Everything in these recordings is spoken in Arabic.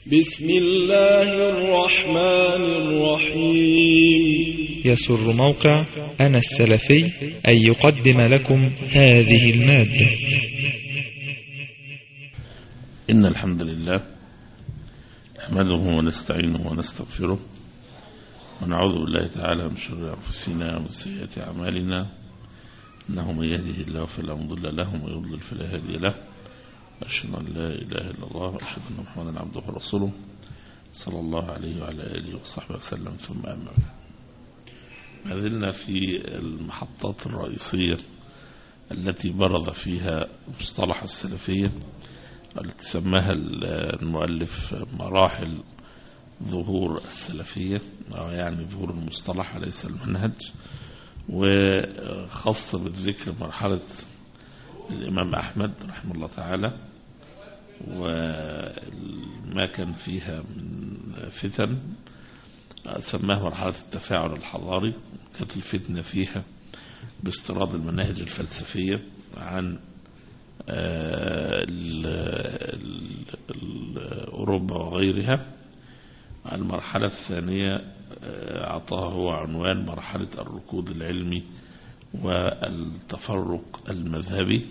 بسم الله الرحمن الرحيم. يسر موقع أنا السلفي أن يقدم لكم هذه المادة. إن الحمد لله نحمده ونستعينه ونستغفره ونعوذ بالله تعالى من شرور أنفسنا ومن سيئات أعمالنا، إنه من يهده الله فلا مضل له ومن يضلل فلا هادي له، وأشهد أن لا إله إلا الله وأشهد أن محمدا عبده ورسوله صلى الله عليه وعلى آله وصحبه وسلم. ثم أما بعد، ما زلنا في المحطات الرئيسية التي برز فيها مصطلح السلفية التي سماها المؤلف مراحل ظهور السلفية، يعني ظهور المصطلح وليس المنهج، وخاصة بالذكر مرحلة الإمام أحمد رحمه الله تعالى وما كان فيها من فتن سماها مرحلة التفاعل الحضاري. كانت الفتنة فيها باستيراد المناهج الفلسفية عن أوروبا وغيرها. المرحلة الثانية أعطاها هو عنوان مرحلة الركود العلمي والتفرق المذهبي،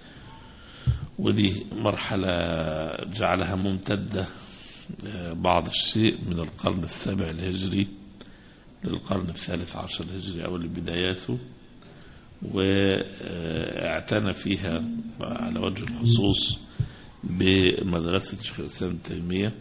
ودي مرحلة جعلها ممتدة بعض الشيء من القرن السابع الهجري للقرن الثالث عشر الهجري أو لبداياته، واعتنى فيها على وجه الخصوص بمدرسة شيخ الإسلام ابن تيمية،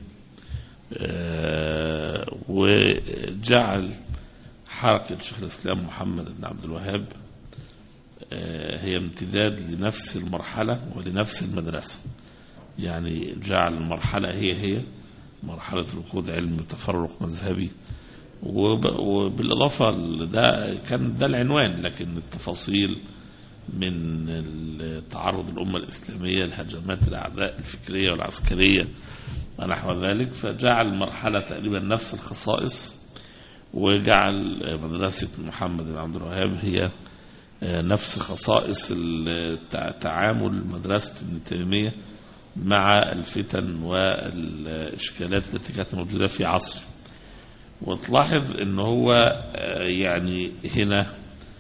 وجعل حركة شيخ الإسلام محمد بن عبد الوهاب هي امتداد لنفس المرحلة ولنفس المدرسة. يعني جعل المرحلة هي مرحلة ركود علمي وتفرق مذهبي، وبالإضافة ده كان ده العنوان، لكن التفاصيل من تعرض الأمة الإسلامية لهجمات الأعداء الفكرية والعسكرية ونحو ذلك، فجعل المرحلة تقريبا نفس الخصائص، وجعل مدرسة محمد بن عبد الوهاب هي نفس خصائص تعامل مدرسة ابن تيمية مع الفتن والإشكالات التي كانت موجودة في عصره. وتلاحظ ان هو يعني هنا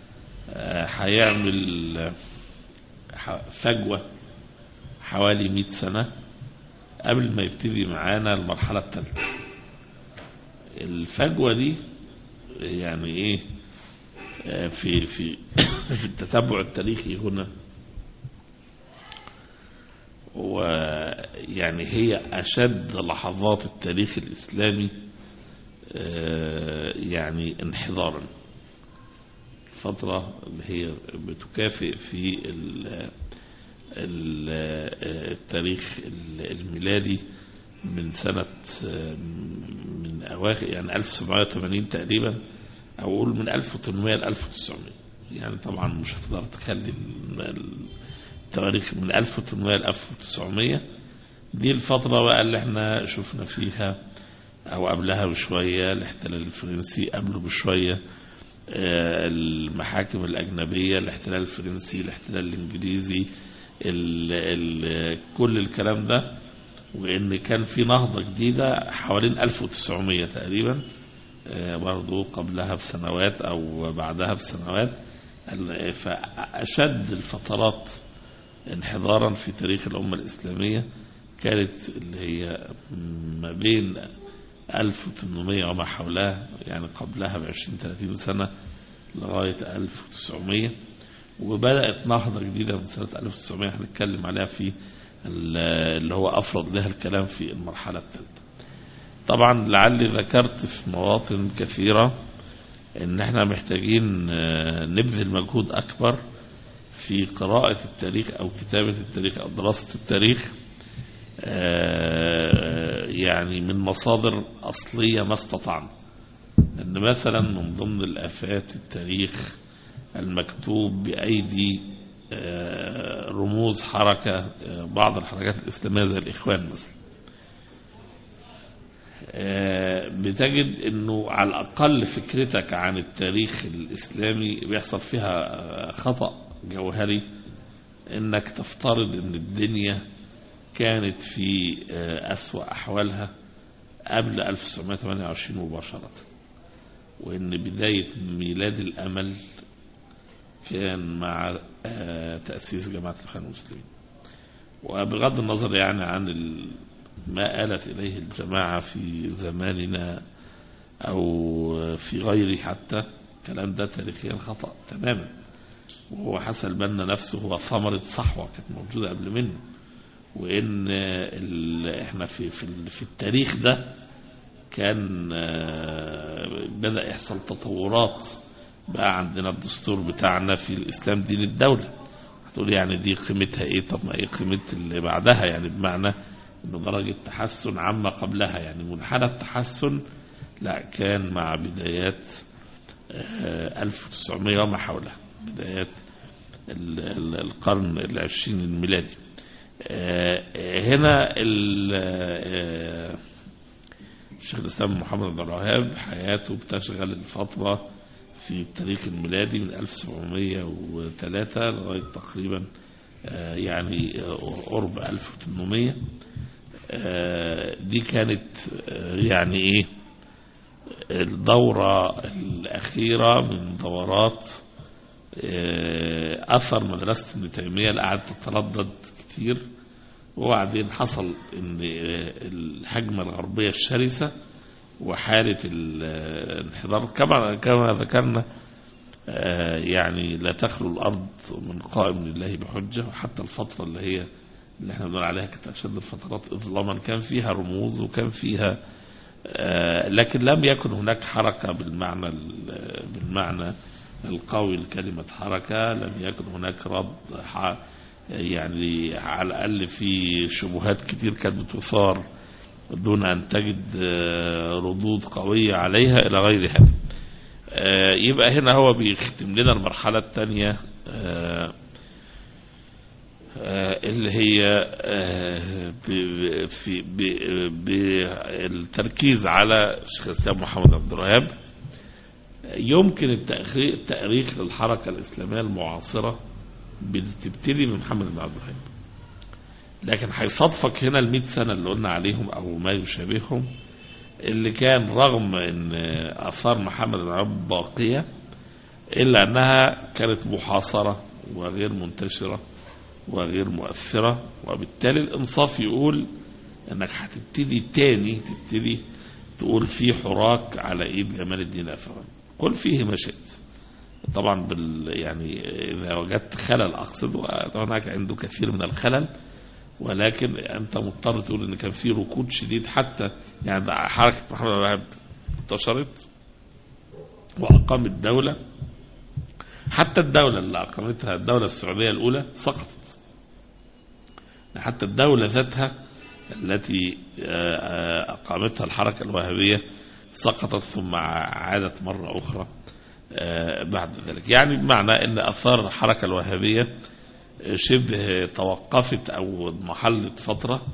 هيعمل فجوة حوالي 100 سنة قبل ما يبتدي معانا المرحلة الثالثة. الفجوة دي يعني ايه في التتبع التاريخي هنا، ويعني هي أشد لحظات التاريخ الإسلامي يعني انحدارا. الفترة اللي هي بتكافئ في التاريخ الميلادي من سنة من أواخر يعني 1780 تقريبا، أو أقول من 1800 ل 1900. يعني طبعا مش هتقدر تخلي التواريخ من 1800 ل 1900 دي الفترة بقى اللي احنا شفنا فيها، أو قبلها بشوية الاحتلال الفرنسي، قبله بشوية المحاكم الأجنبية، الاحتلال الفرنسي، الاحتلال الإنجليزي، كل الكلام ده، وإن كان في نهضة جديدة حوالين 1900 تقريبا، برضو قبلها بسنوات أو بعدها بسنوات. فأشد الفترات انحدارا في تاريخ الأمة الإسلامية كانت اللي هي ما بين 1800 وما حولها، يعني قبلها ب20-30 سنة لغاية 1900، وبدأت نهضة جديدة من سنة 1900 هنتكلم عليها في اللي هو أفرض لها الكلام في المرحلة الثالثة. طبعا لعلي ذكرت في مواطن كثيرة ان احنا محتاجين نبذل مجهود أكبر في قراءة التاريخ أو كتابة التاريخ أو دراسة التاريخ، يعني من مصادر أصلية ما استطعنا. أن مثلا من ضمن الآفات التاريخ المكتوب بأيدي رموز حركة بعض الحركات الإسلامية زي الإخوان مثلا، بتجد أنه على الأقل فكرتك عن التاريخ الإسلامي بيحصل فيها خطأ جوهري، أنك تفترض أن الدنيا كانت في أسوأ أحوالها قبل 1928 مباشرة، وإن بداية ميلاد الأمل كان مع تأسيس جماعة الإخوان المسلمين. وبغض النظر يعني عن ما آلت إليه الجماعة في زماننا أو في غيره، حتى الكلام ده تاريخيا خطأ تماما. وهو حسن البنا نفسه هو ثمرة صحوة كانت موجودة قبل منه، وإن إحنا في التاريخ ده كان بدأ يحصل تطورات. بقى عندنا الدستور بتاعنا في الإسلام دين الدولة. هتقول يعني دي قيمتها إيه؟ طب ما إيه قيمة اللي بعدها؟ يعني بمعنى إنه درجة تحسن عما قبلها، يعني منحنى التحسن لا كان مع بدايات 1900 وما حولها، بدايات القرن العشرين الميلادي. هنا الشيخ الإسلام محمد عبد الوهاب حياته بتشغل الفترة في التاريخ الميلادي من 1703 لغاية تقريبا يعني قرب 1800. دي كانت يعني ايه الدورة الأخيرة من دورات أثر مدرسة ابن تيمية اللي قعدت تتردد كتير. وبعدين حصل ان الهجمة الغربية الشرسة وحالة الانحدار كما ذكرنا، يعني لا تخلو الأرض من قائم لله بحجة. وحتى الفترة اللي احنا بنقول عليها كانت أشد الفترات إظلاما، كان فيها رموز وكان فيها لكن لم يكن هناك حركة بالمعنى القوي لكلمة حركة. لم يكن هناك رد، يعني على الأقل في شبهات كتير كانت بتثار دون أن تجد ردود قوية عليها إلى غير هذا. يبقى هنا هو بيختم لنا المرحلة الثانية اللي هي بالتركيز على الشيخ الإسلام محمد عبد الوهاب. يمكن التأريخ للحركة الإسلامية المعاصرة بتبتدي من محمد بن عبد الوهاب، لكن هيصادفك هنا 100 سنة اللي قلنا عليهم أو ما يشابههم، اللي كان رغم أن آثار محمد بن عبد الوهاب باقية إلا أنها كانت محاصرة وغير منتشرة وغير مؤثرة. وبالتالي الإنصاف يقول أنك هتبتدي تبتدي تقول في حراك على إيد جمال الدين أفغان. قل فيه ما شئت طبعا يعني إذا وجدت خلل، أقصد هناك عنده كثير من الخلل، ولكن أنت مضطر تقول أن كان في ركود شديد. حتى يعني حركة محمد بن الوهاب انتشرت وأقامت دولة، حتى الدولة اللي أقامتها الدولة السعودية الأولى سقطت. حتى الدولة ذاتها التي أقامتها الحركة الوهابية سقطت ثم عادت مرة أخرى بعد ذلك. يعني بمعنى أن أثار الحركة الوهابية شبه توقفت أو محلت فترة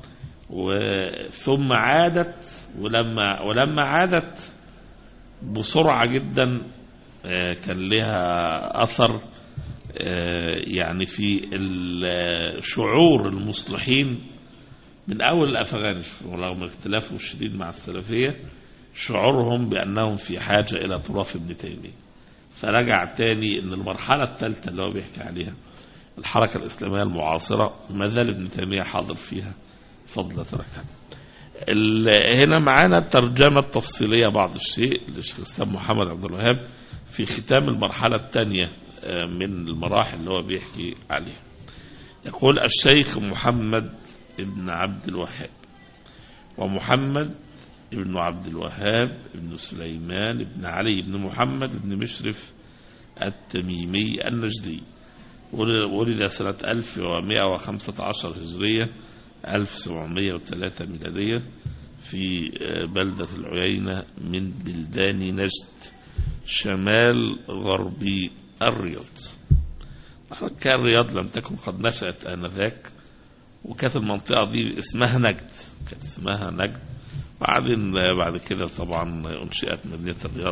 ثم عادت. ولما عادت بسرعة جدا كان لها أثر يعني في شعور المصلحين من أول الأفغان، ورغم اختلافهم الشديد مع السلفية، شعورهم بأنهم في حاجة إلى تراث ابن تيمية. فرجع تاني أن المرحلة الثالثة اللي هو بيحكي عليها الحركة الإسلامية المعاصرة ما زال ابن تيمية حاضر فيها فضل تركتها. هنا معانا الترجمة التفصيلية بعض الشيء للشيخ الإسلام محمد عبد الوهاب في ختام المرحلة الثانية من المراحل اللي هو بيحكي عليها. يقول الشيخ محمد ابن عبد الوهاب، ومحمد ابن عبد الوهاب ابن سليمان ابن علي ابن محمد ابن مشرف التميمي النجدي، ولد سنة 1115 هجرية 1703 ميلادية في بلدة العيينة من بلدان نجد شمال غربي الرياض. كان الرياض لم تكن قد نشأت آنذاك، وكانت المنطقة دي اسمها نجد، كانت اسمها نجد. بعد كده طبعا انشئت مدينة الرياض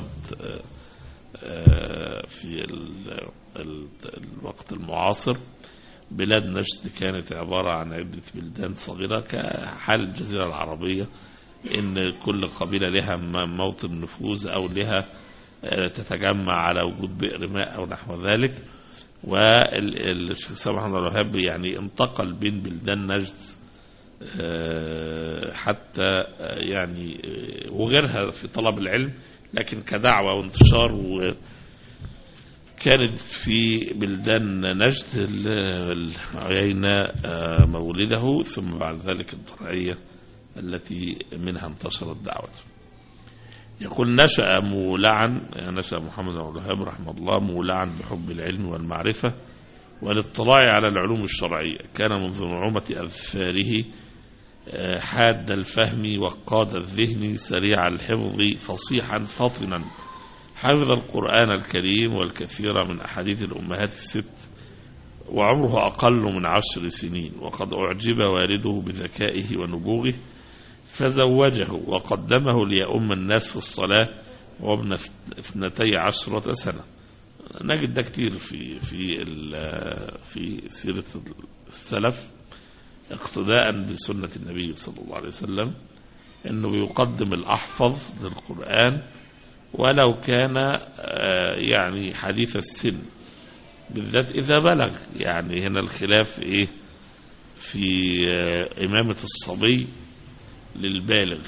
في الوقت المعاصر. بلاد نجد كانت عبارة عن عدة بلدان صغيرة كحال الجزيرة العربية إن كل قبيلة لها موطن نفوذ أو لها تتجمع على وجود بئر ماء أو نحو ذلك. والشيخ سامح محمد الوهاب يعني انتقل بين بلدان نجد حتى يعني وغيرها في طلب العلم، لكن كدعوة وانتشار. وكانت في بلدان نجد عيينة مولده، ثم بعد ذلك الضرعية التي منها انتشرت دعوته. يقول نشأ محمد بن الوهاب رحمه الله مولعا بحب العلم والمعرفة والاطلاع على العلوم الشرعية. كان منذ نعومة أظفاره حاد الفهم وقاد الذهن سريع الحفظ فصيحا فطنا، حفظ القرآن الكريم والكثير من أحاديث الأمهات الست، وعمره أقل من 10 سنين. وقد أعجب والده بذكائه ونبوغه فزوجه وقدمه ليؤم الناس في الصلاة وابن 12 سنة. نجد ده كتير في سيرة السلف اقتداء بسنة النبي صلى الله عليه وسلم، انه بيقدم الأحفظ للقرآن ولو كان يعني حديث السن، بالذات إذا بلغ. يعني هنا الخلاف إيه في إمامة الصبي للبالغ،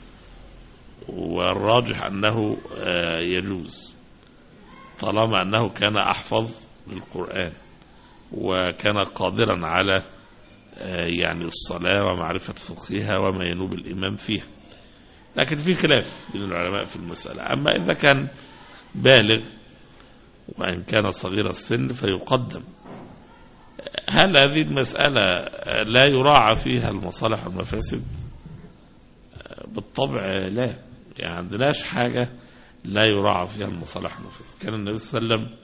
والراجح أنه يجوز طالما أنه كان أحفظ للقرآن وكان قادرا على يعني الصلاة ومعرفة فقهها وما ينوب الإمام فيها. لكن في خلاف بين العلماء في المسألة. أما إذا كان بالغ وإن كان صغير السن فيقدم. هل هذه المسألة لا يراعى فيها المصالح والمفاسد؟ بالطبع لا، يعني عندناش حاجة لا يراعى فيها المصالح والمفاسد. كان النبي صلى الله عليه وسلم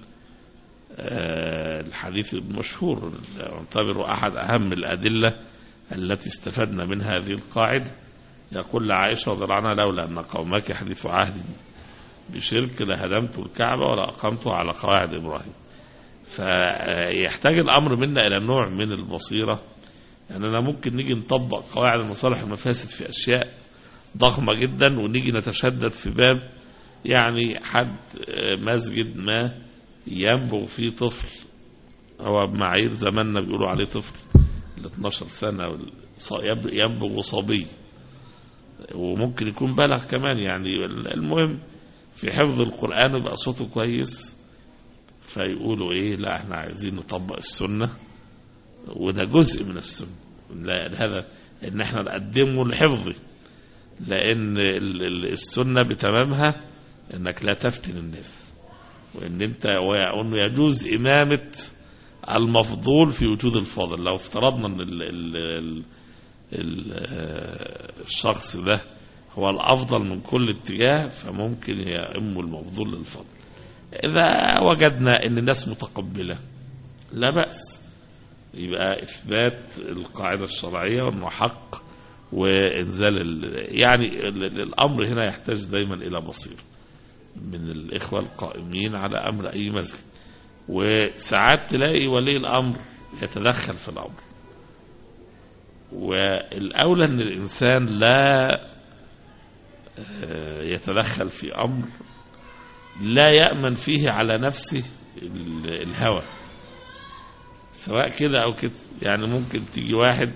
الحديث المشهور يعتبر أحد أهم الأدلة التي استفدنا من هذه القاعدة، يقول لعائشة رضي الله عنها لولا أن قومك حديث عهد بشرك لهدمت الكعبة ولا أقمت على قواعد إبراهيم. فيحتاج الأمر منا إلى نوع من البصيرة. يعني أنا ممكن نيجي نطبق قواعد المصالح والمفاسد في أشياء ضخمة جدا، ونيجي نتشدد في باب يعني حد مسجد ما ينبغ فيه طفل، هو بمعايير زماننا بيقولوا عليه طفل ل 12 سنة، ينبغ صبي وممكن يكون بلغ كمان. يعني المهم في حفظ القرآن يبقى صوته كويس، فيقولوا ايه لا احنا عايزين نطبق السنة، وده جزء من السنة. لا هذا ان احنا نقدمه لحفظه، لان السنة بتمامها انك لا تفتن الناس، وان انت وانه يجوز امامة المفضول في وجود الفاضل. لو افترضنا ان الشخص ده هو الافضل من كل اتجاه، فممكن يأم المفضول للفضل. إذا وجدنا أن الناس متقبلة لا بأس، يبقى إثبات القاعدة الشرعية وأنه حق وإنزال يعني الأمر هنا يحتاج دايما إلى بصير من الإخوة القائمين على أمر أي مسجد. وساعات تلاقي ولي الأمر يتدخل في الأمر، والأولى أن الإنسان لا يتدخل في أمر لا يأمن فيه على نفسه الهوى، سواء كده أو كده. يعني ممكن تيجي واحد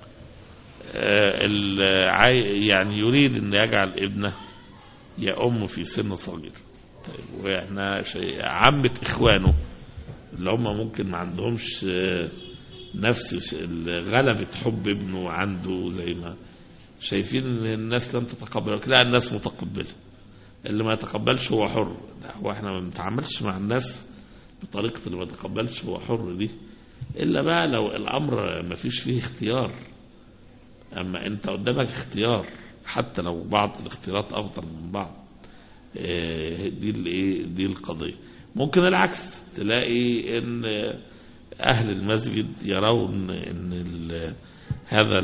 يعني يريد أن يجعل ابنه يأم في سن صغير، طيب وإحنا عامة إخوانه اللي هم ممكن ما عندهمش نفس غلبة حب ابنه عنده، زي ما شايفين الناس لم تتقبل. لا، الناس متقبلة، اللي ما يتقبلش هو حر. هو احنا ما بنتعاملش مع الناس بطريقة اللي ما يتقبلش هو حر دي، إلا بقى لو الأمر ما فيش فيه اختيار. أما أنت قدامك اختيار، حتى لو بعض الاختيارات أفضل من بعض، دي القضية. ممكن العكس، تلاقي ان اهل المسجد يرون ان هذا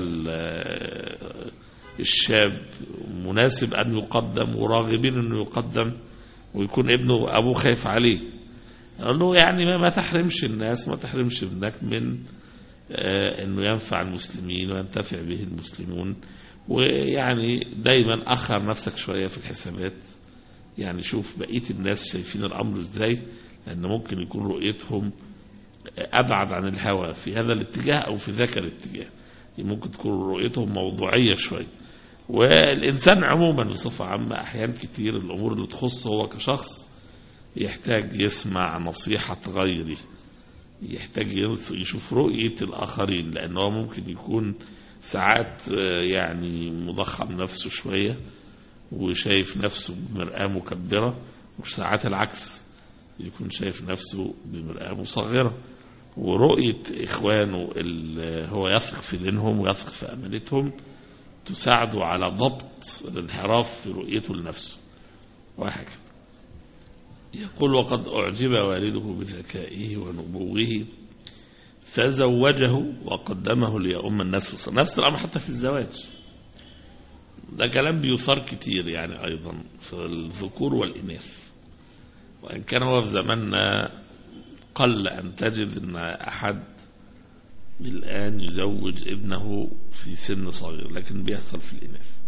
الشاب مناسب ان يقدم وراغبين انه يقدم، ويكون ابنه ابوه خايف عليه، قال له يعني ما تحرمش الناس، ما تحرمش ابنك من انه ينفع المسلمين وينتفع به المسلمون، ويعني دايما أخر نفسك شوية في الحسابات، يعني شوف بقية الناس شايفين الأمر إزاي، لأن ممكن يكون رؤيتهم أبعد عن الهوى في هذا الاتجاه أو في ذاك الاتجاه، ممكن تكون رؤيتهم موضوعية شوية. والإنسان عموما بصفة عامة أحيان كتير الأمور اللي تخصه هو كشخص يحتاج يسمع نصيحة غيره، يحتاج يشوف رؤية الآخرين، لأنه ممكن يكون ساعات يعني مضخم نفسه شوية وشايف نفسه بمرآة مكبرة، وساعات العكس يكون شايف نفسه بمرآة مصغرة. ورؤية إخوانه اللي هو يثق في دينهم ويثق في أمانتهم تساعده على ضبط الانحراف في رؤيته لنفسه وهكذا. يقول: وقد أعجب والده بذكائه ونبوه فزوجه وقدمه ليؤم الناس في الصلاة. نفس الأمر حتى في الزواج، ده كلام بيثار كتير يعني أيضا في الذكور والإناث، وإن كان هو في زماننا قل أن تجد أن أحد الآن يزوج ابنه في سن صغير، لكن بيحصل في الإناث.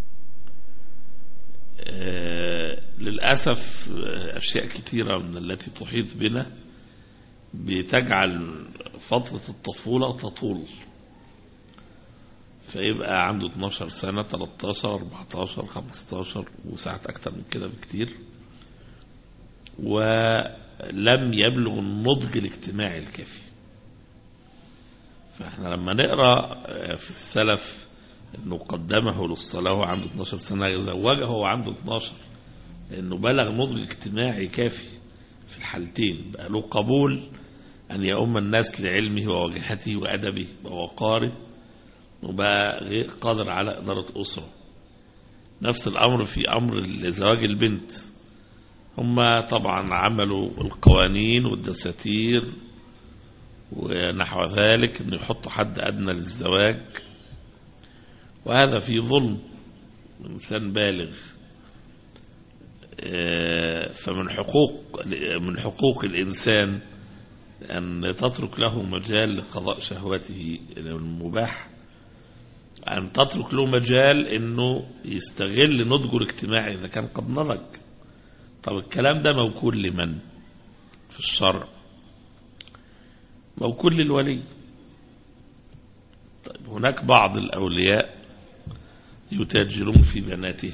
للأسف أشياء كثيرة من التي تحيط بنا بتجعل فترة الطفولة تطول، فيبقى عنده 12 سنة 13 14 15 وساعات أكتر من كده بكتير، ولم يبلغ النضج الاجتماعي الكافي. فاحنا لما نقرأ في السلف انه قدمه للصلاة وهو عنده 12 سنة، زوجه وهو عنده 12، لانه بلغ نضج اجتماعي كافي في الحالتين، بقى له قبول ان يؤم الناس لعلمه ووجهته وادبه ووقاره، وبقى غير قادر على ادارة اسرة. نفس الامر في امر زواج البنت، هم طبعا عملوا القوانين والدساتير ونحو ذلك انه يحطوا حد ادنى للزواج، وهذا في ظلم إنسان بالغ. فمن حقوق الإنسان أن تترك له مجال لقضاء شهوته المباح، أن تترك له مجال أنه يستغل نضجه الاجتماعي إذا كان قد نضج. طب الكلام ده موكول لمن في الشرع؟ موكول للولي. طيب هناك بعض الأولياء يتاجرون في بناته،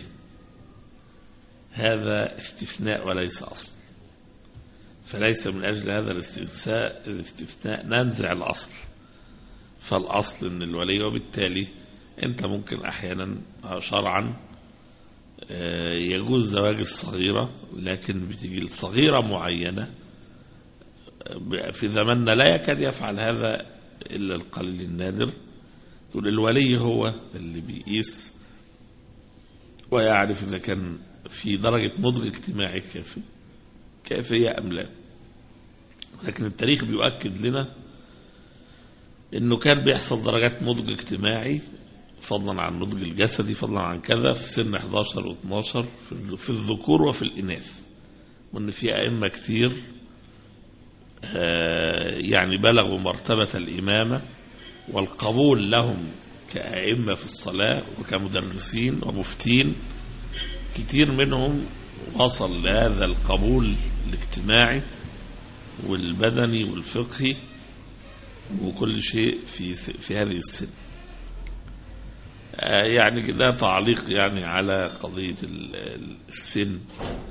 هذا استثناء وليس أصل، فليس من أجل هذا الاستثناء ننزع الأصل. فالأصل أن الولي، وبالتالي أنت ممكن أحيانا شرعا يجوز زواج الصغيرة، لكن بتيجي الصغيرة معينة في زماننا لا يكاد يفعل هذا إلا القليل النادر، تقول الولي هو اللي بيقيس ويعرف إذا كان في درجة نضج اجتماعي كافية أم لا. لكن التاريخ بيؤكد لنا إنه كان بيحصل درجات نضج اجتماعي فضلا عن النضج الجسدي فضلا عن كذا في سن 11 و 12 في الذكور وفي الإناث، وإن في أئمة كتير يعني بلغوا مرتبة الإمامة والقبول لهم كأئمة في الصلاة وكمدرسين ومفتين. كتير منهم وصل لهذا القبول الاجتماعي والبدني والفقهي وكل شيء في هذه السن. يعني كده تعليق يعني على قضية السن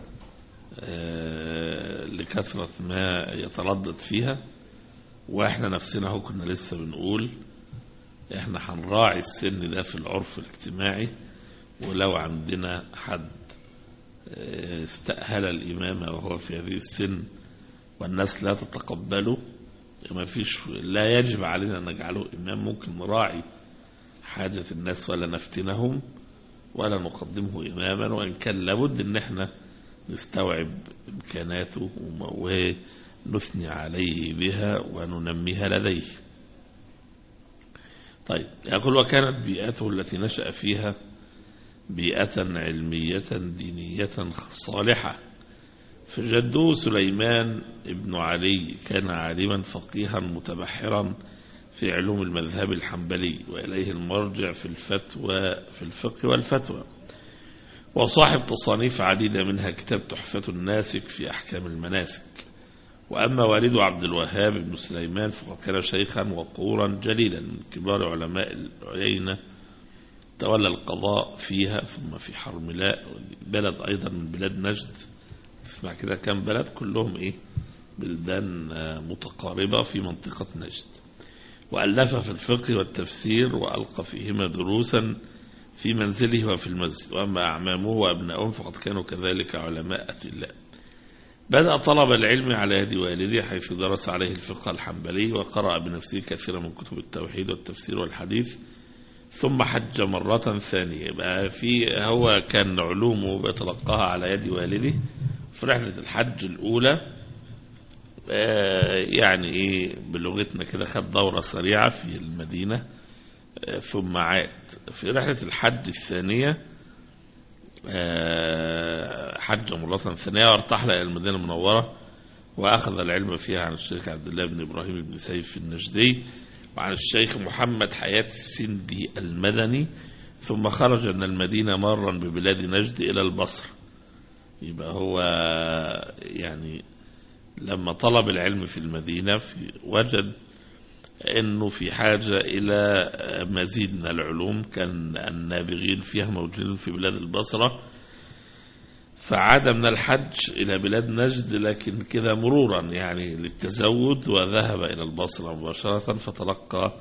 لكثرة ما يتردد فيها، واحنا نفسنا هو كنا لسه بنقول احنا هنراعي السن ده في العرف الاجتماعي، ولو عندنا حد استأهل الإمامة وهو في هذه السن والناس لا تتقبله، لا يجب علينا أن نجعله إمام. ممكن نراعي حاجة الناس ولا نفتنهم ولا نقدمه إماما، وإن كان لابد أن احنا نستوعب إمكاناته ونثني عليه بها وننميها لديه. طيب يقول: وكانت بيئته التي نشأ فيها بيئة علمية دينية صالحة، فجده سليمان ابن علي كان عالما فقيها متبحرا في علوم المذهب الحنبلي، وإليه المرجع في الفقه والفتوى. وصاحب تصانيف عديدة منها كتاب تحفة الناسك في أحكام المناسك. وأما والده عبد الوهاب بن سليمان فقد كان شيخا وقورا جليلا من كبار علماء العيينة، تولى القضاء فيها ثم في حرملاء، بلد أيضا من بلاد نجد. تسمع كده كم بلد، كلهم بلدان متقاربة في منطقة نجد. وألف في الفقه والتفسير وألقى فيهما دروسا في منزله وفي المسجد. وأما أعمامه وأبنائهم فقد كانوا كذلك علماء أجلاء. بدأ طلب العلم على يد والده، حيث درس عليه الفقه الحنبلي وقرأ بنفسه كثيرا من كتب التوحيد والتفسير والحديث، ثم حج مرة ثانية. يبقى هو كان علومه بيتلقاها على يد والده. في رحلة الحج الأولى يعني بلغتنا كده خد دورة سريعة في المدينة، ثم عاد. في رحلة الحج الثانية حج مرة ثانية وارتحل إلى المدينة المنورة، وأخذ العلم فيها عن الشيخ عبد الله بن إبراهيم بن سيف النجدي وعن الشيخ محمد حياة السندي المدني، ثم خرج من المدينة مرا ببلاد نجد إلى البصرة. يبقى هو يعني لما طلب العلم في المدينة وجد أنه في حاجة إلى مزيد من العلوم، كان النابغين فيها موجودين في بلاد البصرة، فعاد من الحج إلى بلاد نجد لكن كذا مرورا يعني للتزود، وذهب إلى البصرة مباشرة فتلقى.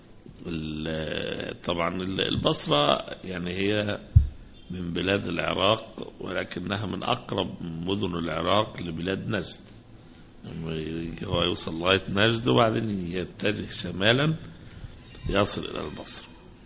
طبعا البصرة يعني هي من بلاد العراق، ولكنها من أقرب مدن العراق لبلاد نجد. هو يوصل لغاية نجد وبعدين يتجه شمالا يصل إلى البصرة.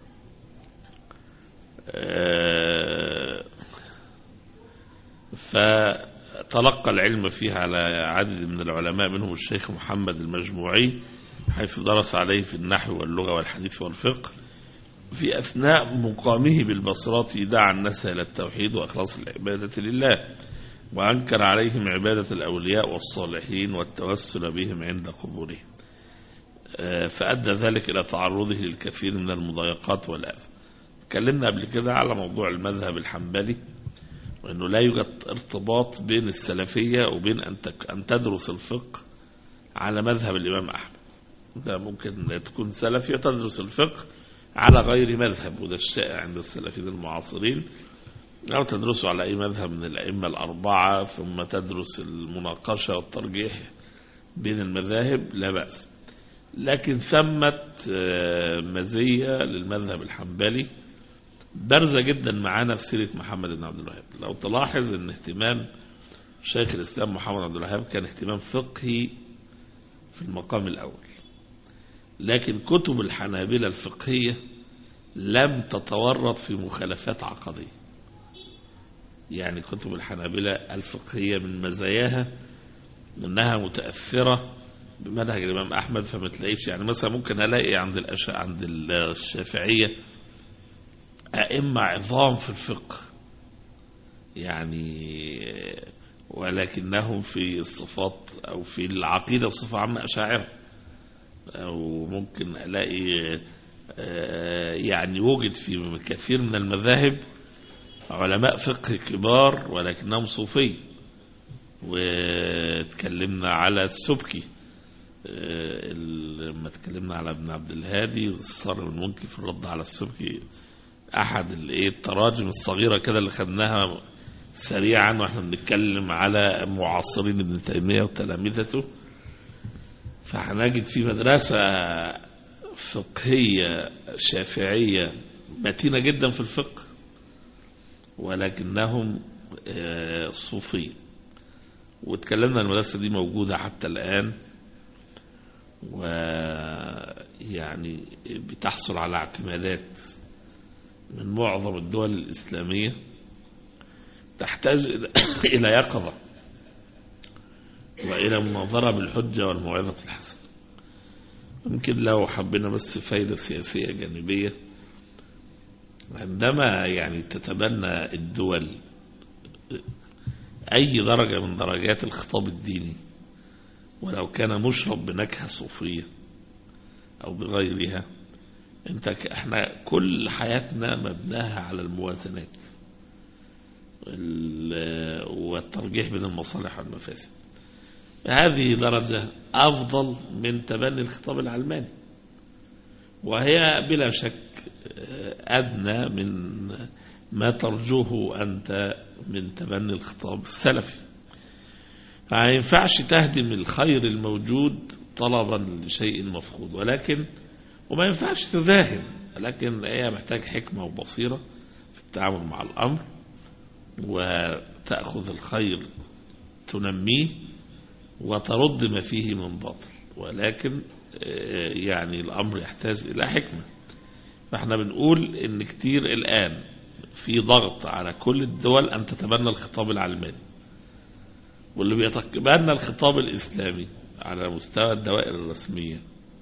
فتلقى العلم فيها على عدد من العلماء، منهم الشيخ محمد المجموعي، حيث درس عليه في النحو واللغة والحديث والفقه. في أثناء مقامه بالبصرة دعا الناس إلى التوحيد وإخلاص العبادة لله، وأنكر عليهم عبادة الأولياء والصالحين والتوسل بهم عند قبورهم، فأدى ذلك إلى تعرضه للكثير من المضايقات والأذى. تكلمنا قبل كده على موضوع المذهب الحنبلي، وأنه لا يوجد ارتباط بين السلفية وبين أن تدرس الفقه على مذهب الإمام أحمد. ده ممكن تكون سلفي وتدرس الفقه على غير مذهب، وده الشائع عند السلفيين المعاصرين، أو تدرسوا على أي مذهب من الأئمة الأربعة ثم تدرس المناقشة والترجيح بين المذاهب، لا بأس. لكن ثمة مزية للمذهب الحنبلي بارزة جدا معانا في سيرة محمد بن عبد الوهاب. لو تلاحظ أن اهتمام شيخ الإسلام محمد عبد الوهاب كان اهتمام فقهي في المقام الأول، لكن كتب الحنابلة الفقهية لم تتورط في مخالفات عقدية. يعني كتب الحنابلة الفقهية من مزاياها أنها متأثرة بمنهج الإمام أحمد، فما تلاقيش يعني مثلا ممكن ألاقي عند الشافعية أئمة عظام في الفقه يعني، ولكنهم في الصفات أو في العقيدة بصفة عامة أشاعرة. أو ممكن ألاقي يعني وجد في كثير من المذاهب علماء فقه كبار ولكنهم صوفي. وتكلمنا على السبكي لما تكلمنا على ابن عبد الهادي والصارم المنكي في الرد على السبكي، أحد التراجم الصغيرة كده اللي خدناها سريعا واحنا بنتكلم على معاصرين ابن تيمية وتلامذته. فهنجد في مدرسة فقهية شافعية متينة جدا في الفقه، ولكنهم صوفية. وتكلمنا المدرسة دي موجودة حتى الآن، ويعني بتحصل على اعتمادات من معظم الدول الإسلامية، تحتاج إلى يقظة وإلى مناظرة بالحجة والموعظة الحسنة. يمكن لو حبينا بس فايدة سياسية جانبية، عندما يعني تتبنى الدول أي درجة من درجات الخطاب الديني ولو كان مشرب بنكهة صوفية، أو بغيرها. احنا كل حياتنا مبناها على الموازنات والترجيح بين المصالح والمفاسد. هذه درجة أفضل من تبني الخطاب العلماني، وهي بلا شك أدنى من ما ترجوه أنت من تبني الخطاب السلفي. ما ينفعش تهدم الخير الموجود طلبا لشيء مفقود، وما ينفعش تذاهب، ولكن هي محتاج حكمة وبصيرة في التعامل مع الأمر، وتأخذ الخير تنميه وترد ما فيه من باطل، ولكن يعني الأمر يحتاج إلى حكمة. فاحنا بنقول إن كتير الآن في ضغط على كل الدول أن تتبنى الخطاب العلماني، واللي بيتبنى الخطاب الإسلامي على مستوى الدوائر الرسمية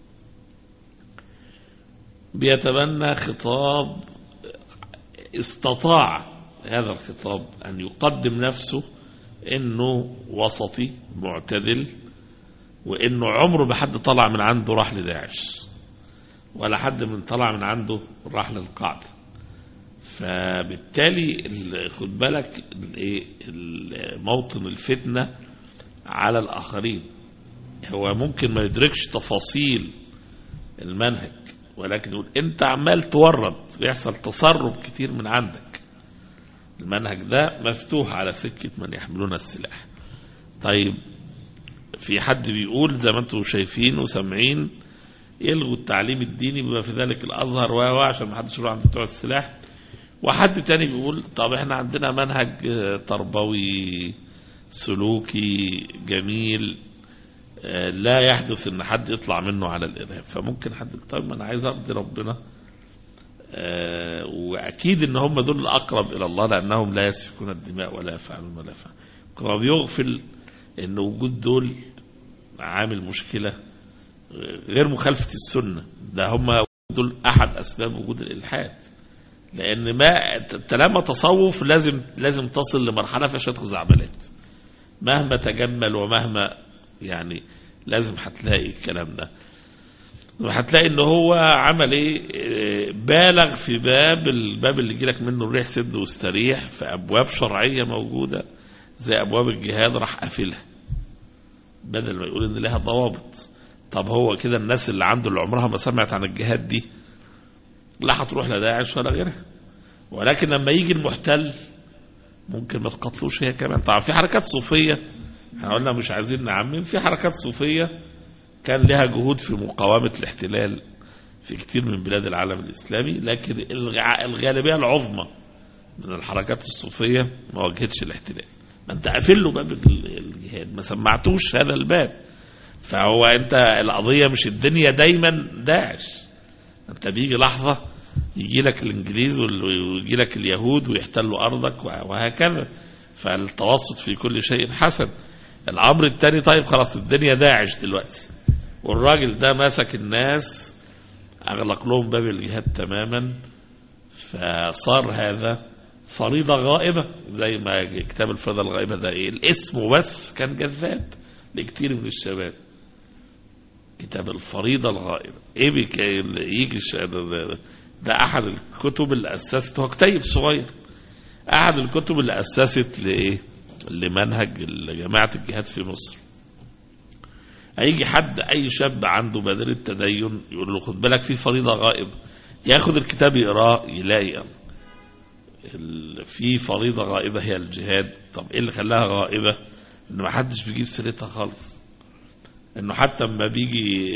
بيتبنى خطاب استطاع هذا الخطاب أن يقدم نفسه إنه وسطي معتدل، وإنه عمره بحد طلع من عنده راح لداعش، ولا حد من طلع من عنده راح للقاعدة. فبالتالي خد بالك موطن الفتنة على الآخرين. هو ممكن ما يدركش تفاصيل المنهج، ولكن يقول انت عمال تورد، بيحصل تسرب كتير من عندك. المنهج ده مفتوح على سكة من يحملون السلاح. طيب في حد بيقول زي ما انتم شايفين وسامعين يلغوا التعليم الديني بما في ذلك الأزهر عشان ما حدش يروح عند بتوع السلاح. وحد تاني بيقول طب احنا عندنا منهج تربوي سلوكي جميل لا يحدث ان حد يطلع منه على الارهاب. فممكن حد طيب ما انا عايز ارضي ربنا، واكيد ان هم دول الاقرب الى الله لانهم لا يسفكون الدماء ولا يفعلون ولا يفعلون. هو بيغفل ان وجود دول عامل مشكله غير مخالفه السنه، ده هم دول احد اسباب وجود الالحاد. لان ما طالما تصوف لازم تصل لمرحله فيها شويه خزعبلات، مهما تجمل ومهما يعني لازم هتلاقي الكلام ده، وهتلاقي ان هو عمل ايه، بالغ في الباب اللي يجيلك منه الريح سد واستريح في ابواب شرعيه موجوده زي ابواب الجهاد، راح قافلها بدل ما يقول ان لها ضوابط. طب هو كده الناس اللي عنده اللي عمرها ما سمعت عن الجهاد دي لا هتروح لا داعش ولا غيرها، ولكن لما يجي المحتل ممكن ما تقتلوش هي كمان. طبعا في حركات صوفيه احنا قلنا مش عايزين نعمم، في حركات صوفيه كان لها جهود في مقاومه الاحتلال في كتير من بلاد العالم الاسلامي، لكن الغالبيه العظمى من الحركات الصوفيه ما واجهتش الاحتلال. ما انت قافل له باب الجهاد، ما سمعتوش هذا الباب. فهو انت القضيه مش الدنيا دايما داعش، انت بيجي لحظه يجي لك الانجليز ويجي لك اليهود ويحتلوا ارضك وهكذا. فالتوسط في كل شيء حسن. الامر الثاني طيب خلاص الدنيا داعش دلوقتي، والراجل ده ماسك الناس اغلق لهم باب الجهاد تماما، فصار هذا فريضه غائبه. زي ما كتاب الفريضه الغائبه ده ايه الاسم بس كان جذاب لكتير من الشباب. كتاب الفريضه الغائبه ايه يجي ده احد الكتب اللي اسست، هو كتيب صغير، احد الكتب اللي اسست لايه لمنهج جماعه الجهاد في مصر. هيجي حد اي شاب عنده بادرة التدين يقول له خد بالك في فريضه غائبه، ياخد الكتاب يقراه يلاقي في فريضه غائبه هي الجهاد. طب ايه اللي خلاها غائبه؟ ان ما حدش بيجيب سيرتها خالص، انه حتى لما بيجي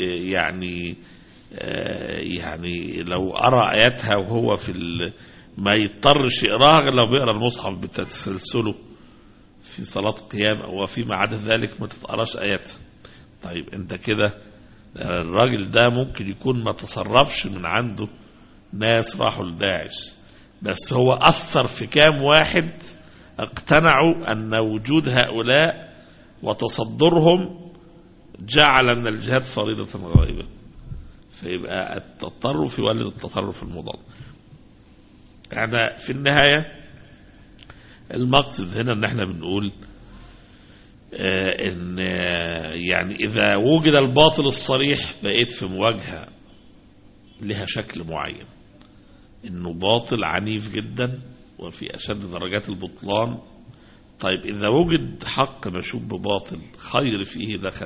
يعني لو قرأ آياتها وهو ما يضطرش يقراها غير لو بيقرأ المصحف بتسلسله في صلاة قيام أو فيما عدا ذلك ما تتقراش آياتها. طيب انت كده الراجل ده ممكن يكون ما تصرفش من عنده ناس راحوا لداعش، بس هو أثر في كام واحد اقتنعوا أن وجود هؤلاء وتصدرهم جعل من الجهاد فريضة غائبة. فيبقى التطرف يولد التطرف المضاد. يعني في النهاية المقصد هنا ان احنا بنقول ان يعني اذا وجد الباطل الصريح بقيت في مواجهة لها شكل معين، إنه باطل عنيف جدا وفي أشد درجات البطلان. طيب إذا وجد حق مشوب بباطل خير فيه دخل،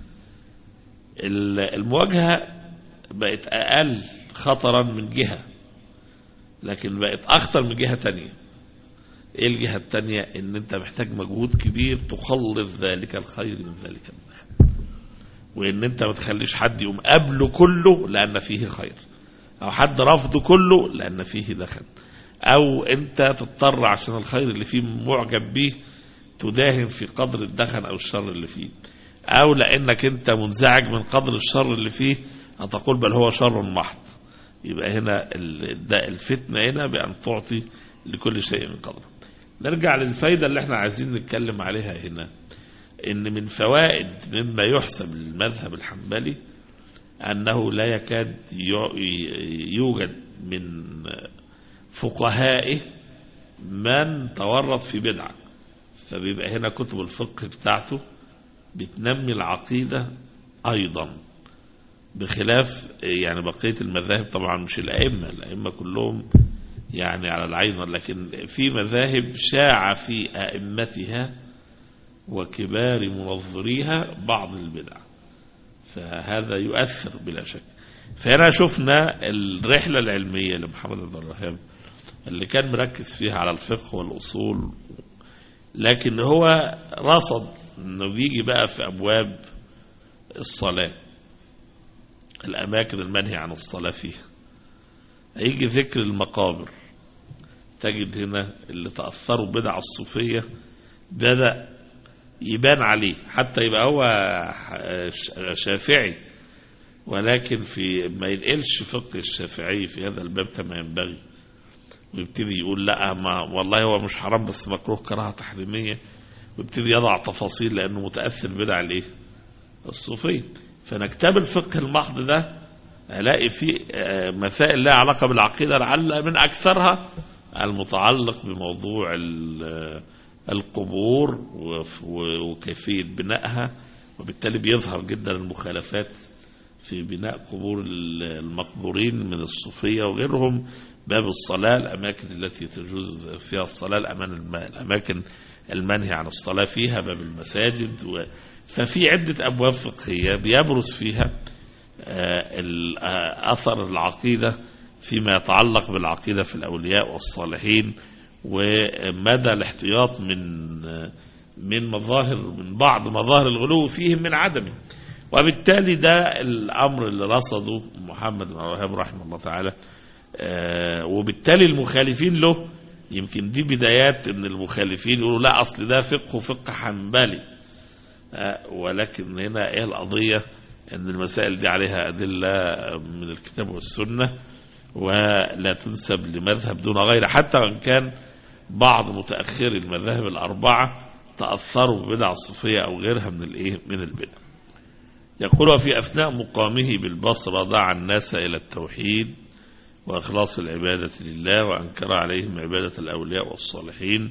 المواجهة بقت أقل خطرا من جهة، لكن بقت أخطر من جهة تانية. إيه الجهة التانية؟ إن أنت محتاج مجهود كبير تخلط ذلك الخير من ذلك الدخل، وإن أنت ما تخليش حد يقوم قبله كله لأن فيه خير، أو حد رفضه كله لأن فيه دخل، أو أنت تضطر عشان الخير اللي فيه معجب به تداهن في قدر الدخل أو الشر اللي فيه، أو لأنك أنت منزعج من قدر الشر اللي فيه هتقول بل هو شر محض. يبقى هنا الفتنة هنا بأن تعطي لكل شيء من قدره. نرجع للفايدة اللي احنا عايزين نتكلم عليها هنا، إن من فوائد مما يحسب للمذهب الحنبلي أنه لا يكاد يوجد من فقهائه من تورط في بدعة، فبيبقى هنا كتب الفقه بتاعته بتنمي العقيدة أيضا، بخلاف يعني بقية المذاهب. طبعا مش الأئمة كلهم يعني على العين، لكن في مذاهب شاع في أئمتها وكبار منظريها بعض البدع، فهذا يؤثر بلا شك. فهنا شفنا الرحلة العلمية لمحمد بن الوهاب اللي كان مركز فيها على الفقه والأصول، لكن هو رصد انه بيجي بقى في أبواب الصلاة، الأماكن المنهي عن الصلاة فيها، هيجي ذكر المقابر. تجد هنا اللي تأثروا بدع الصوفية بدأ يبان عليه، حتى يبقى هو شافعي ولكن في ما ينقلش فقه الشافعي في هذا الباب كما ينبغي، ويبتدي يقول لا ما والله هو مش حرام بس مكروه كراهة تحريمية، ويبتدي يضع تفاصيل لأنه متأثر بدع الايه الصوفية. فنكتب الفقه المحض ده هلاقي فيه مسائل لها علاقة بالعقيدة، لعل من أكثرها المتعلق بموضوع القبور وكيفية بنائها، وبالتالي بيظهر جدا المخالفات في بناء قبور المقبورين من الصوفية وغيرهم. باب الصلاة، الأماكن التي تجوز فيها الصلاة، الأماكن المنهي عن الصلاة فيها، باب المساجد، ففي عدة أبواب فقهية بيبرز فيها أثر العقيدة فيما يتعلق بالعقيدة في الأولياء والصالحين، ومدى الاحتياط من بعض مظاهر الغلو فيهم من عدمه. وبالتالي ده الأمر اللي رصده محمد بن الوهاب رحمه الله تعالى، وبالتالي المخالفين له يمكن دي بدايات ان المخالفين يقولوا لا أصل ده فقه حنبلي، ولكن هنا ايه القضية؟ ان المسائل دي عليها أدلة من الكتاب والسنة ولا تنسب لمذهب دون غيره، حتى وإن كان بعض متأخري المذاهب الأربعة تأثروا ببدع الصوفية أو غيرها من البدع. يقول وفي أثناء مقامه بالبصرة دعا الناس إلى التوحيد وإخلاص العبادة لله، وأنكر عليهم عبادة الأولياء والصالحين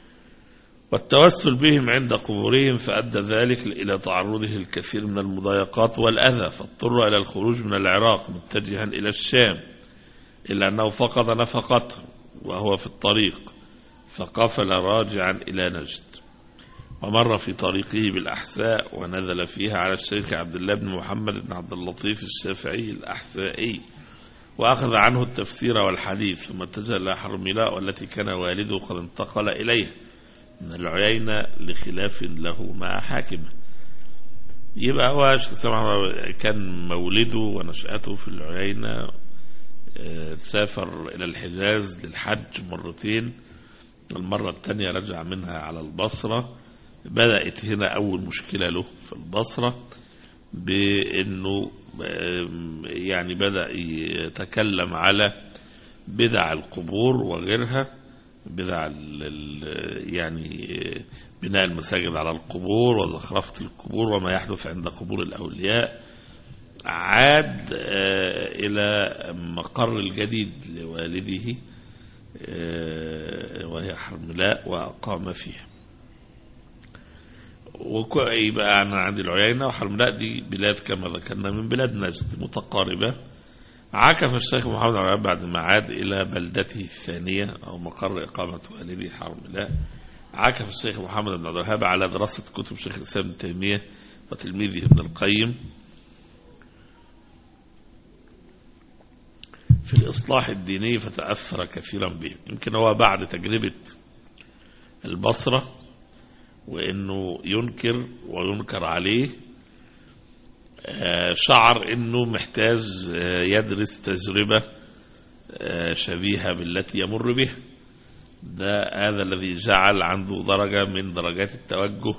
والتوسل بهم عند قبورهم، فأدى ذلك إلى تعرضه الكثير من المضايقات والأذى، فاضطر إلى الخروج من العراق متجها إلى الشام، إلا أنه فقد نفقته وهو في الطريق، فقفل راجعا إلى نجد، ومر في طريقه بالأحساء ونزل فيها على الشيخ عبد الله بن محمد بن عبد اللطيف الشافعي الأحسائي، وأخذ عنه التفسير والحديث، ثم اتجه إلى حرملاء والتي كان والده قد انتقل إليه من العيينة لخلاف له مع حاكمه. يبقى هو كان مولده ونشأته في العيينة، سافر إلى الحجاز للحج مرتين، المرة الثانية رجع منها على البصرة. بدأت هنا أول مشكلة له في البصرة، بأنه يعني بدأ يتكلم على بدع القبور وغيرها، بدع يعني بناء المساجد على القبور وزخرفة القبور وما يحدث عند قبور الأولياء. عاد إلى مقر الجديد لوالده وهي حرملاء وأقام فيها. ويبقى أنا عندي العيينة وحرملاء دي بلاد كما ذكرنا من بلاد نجد متقاربة، عكف الشيخ محمد عبد الوهاب بعد ما عاد إلى بلدته الثانية أو مقر إقامة والده حرملاء. عكف الشيخ محمد بن عبد الوهاب على دراسة كتب شيخ الإسلام ابن تيمية وتلميذه ابن القيم في الإصلاح الديني، فتأثر كثيرا به. يمكن هو بعد تجربة البصرة وإنه ينكر وينكر عليه شعر إنه محتاج يدرس تجربة شبيهة بالتي يمر بها. هذا الذي جعل عنده درجة من درجات التوجه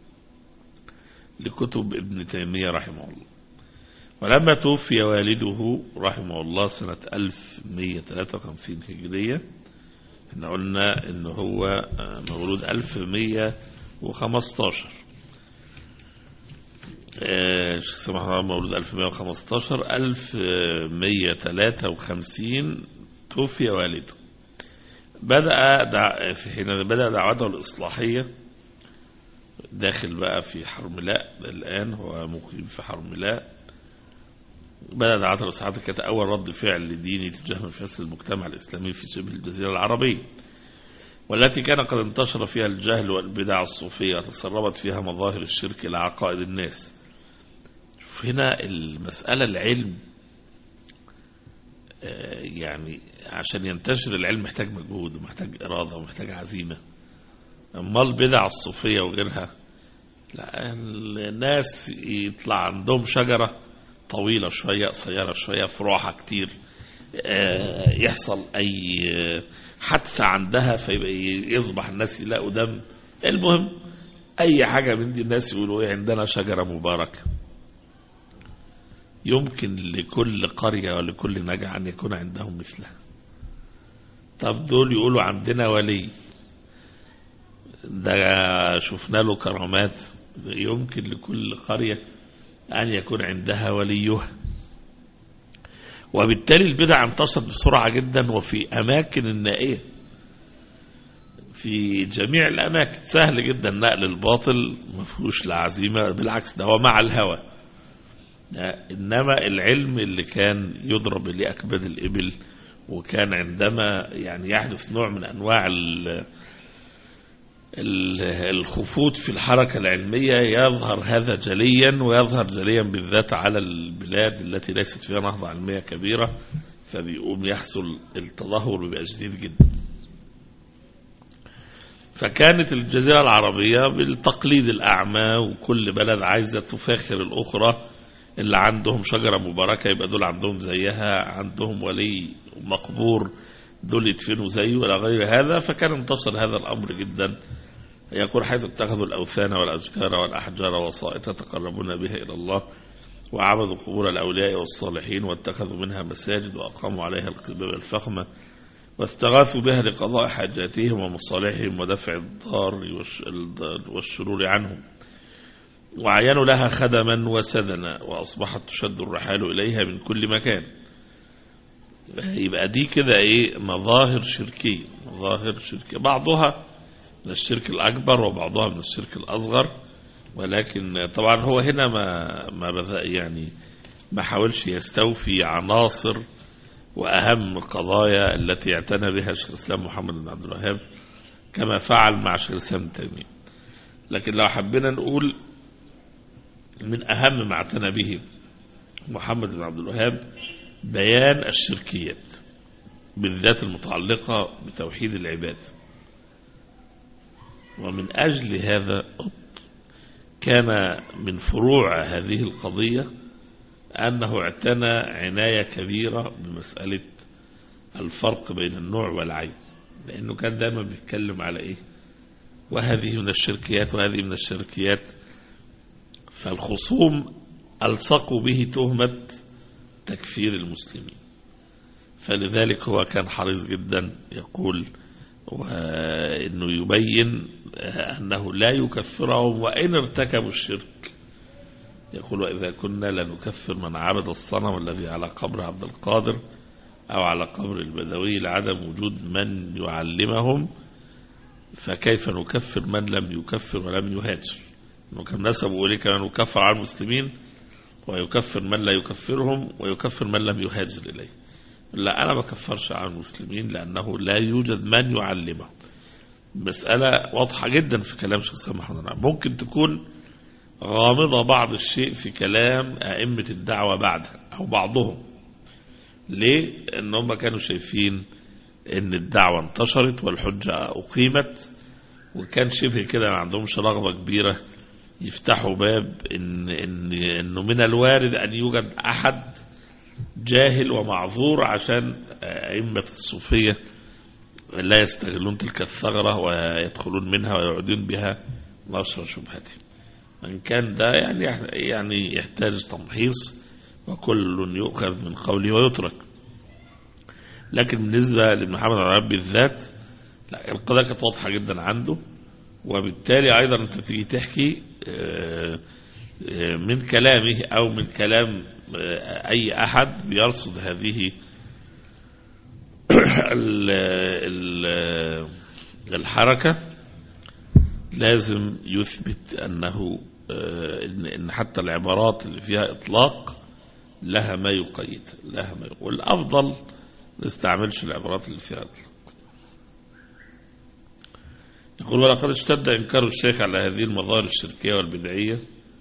لكتب ابن تيمية رحمه الله. ولما توفي والده رحمه الله سنة 1153 هجرية، احنا قلنا انه هو مولود 1115، شيخ سماحة مولود 1115. 1153 توفي والده. حين بدأ دعوته الإصلاحية داخل بقى في حرملاء، الآن هو مقيم في حرملاء. بدأ دعوته الإصلاحية كانت أول رد فعل ديني تجاه مفاسد المجتمع الإسلامي في شبه الجزيرة العربية، والتي كان قد انتشر فيها الجهل والبدع الصوفية وتسربت فيها مظاهر الشرك إلى عقائد الناس. شوف هنا المسألة، العلم يعني عشان ينتشر العلم محتاج مجهود ومحتاج إرادة ومحتاج عزيمة. أما البدع الصوفية وغيرها، لا، الناس يطلع عندهم شجرة طويلة شوية قصيرة شوية فروعها كتير، يحصل أي حادثة عندها فيصبح الناس يلاقوا دم. المهم أي حاجة من دي الناس يقولوا عندنا شجرة مباركة. يمكن لكل قرية ولكل نجع أن يكون عندهم مثلها. طب دول يقولوا عندنا ولي، ده شفنا له كرامات. يمكن لكل قرية أن يكون عندها وليها. وبالتالي البدع انتشرت بسرعة جدا وفي أماكن النائية، في جميع الأماكن. سهل جدا نقل الباطل، ما فيهوش لا عزيمة، بالعكس ده هو مع الهوى. إنما العلم اللي كان يضرب لأكبد الإبل، وكان عندما يعني يحدث نوع من أنواع الخفوت في الحركة العلمية يظهر هذا جليا، ويظهر جليا بالذات على البلاد التي ليست فيها نهضة علمية كبيرة، فبيقوم يحصل التدهور بيبقى شديد جدا. فكانت الجزيرة العربية بالتقليد الأعمى، وكل بلد عايزة تفاخر الأخرى. اللي عندهم شجرة مباركة يبقى دول عندهم زيها، عندهم ولي مقبور دول يدفنوا زيه ولا غير هذا. فكان انتصر هذا الأمر جدا، يقول حيث اتخذوا الأوثان والأشجار والأحجار وسائط يتقربون بها إلى الله، وعبدوا قبور الأولياء والصالحين، واتخذوا منها مساجد وأقاموا عليها القباب الفخمة، واستغاثوا بها لقضاء حاجاتهم ومصالحهم ودفع الضار والشرور عنهم، وعينوا لها خدما وسدنا، وأصبحت تشد الرحال إليها من كل مكان. يبقى دي كده مظاهر شركية، مظاهر شركية، بعضها من الشرك الأكبر وبعضها من الشرك الأصغر. ولكن طبعا هو هنا ما حاولش يستوفي عناصر وأهم القضايا التي اعتنى بها شيخ الإسلام محمد بن عبد الوهاب كما فعل مع شيخ الإسلام ابن تيمية. لكن لو حبينا نقول من أهم ما اعتنى به محمد بن عبد الوهاب بيان الشركيات، بالذات المتعلقة بتوحيد العباد. ومن أجل هذا كان من فروع هذه القضية أنه اعتنى عناية كبيرة بمسألة الفرق بين النوع والعين، لأنه كان دائما بيتكلم على وهذه من الشركيات وهذه من الشركيات. فالخصوم ألصقوا به تهمة تكفير المسلمين، فلذلك هو كان حريص جدا يقول وإنه يبين أنه لا يكفرهم وإن ارتكبوا الشرك. يقول وإذا كنا لنكفر من عبد الصنم الذي على قبر عبد القادر أو على قبر البدوي لعدم وجود من يعلمهم، فكيف نكفر من لم يكفر ولم يهاجر؟ إنه كان نسبوا إليه كانوا نكفر على المسلمين ويكفر من لا يكفرهم ويكفر من لم يهاجر إليه. لا، أنا ما بكفرش عن المسلمين لأنه لا يوجد من يعلمه. مسألة واضحة جدا في كلام شيخ الإسلام محمد العربي. ممكن تكون غامضة بعض الشيء في كلام أئمة الدعوة بعدها أو بعضهم. ليه؟ إن هم كانوا شايفين إن الدعوة انتشرت والحجة أقيمت، وكان شبه كده ما عندهمش رغبة كبيرة يفتحوا باب إنه من الوارد أن يوجد أحد جاهل ومعذور عشان أئمة الصوفية لا يستغلون تلك الثغرة ويدخلون منها ويعودون بها نشر شبهتهم. من كان ده يعني يحتاج تمحيص، وكل يؤخذ من قوله ويترك. لكن بالنسبة لمحمد العربي بالذات لا، القضايا كانت واضحة جدا عنده، وبالتالي أيضا أنت تيجي تحكي من كلامه أو من كلام أي أحد بيرصد هذه الحركة لازم يثبت أنه إن حتى العبارات اللي فيها إطلاق لها ما يقيد، والأفضل ما نستعملش العبارات اللي فيها إطلاق. يقول: ولقد اشتد إنكار الشيخ على هذه المظاهر الشركية والبدعية،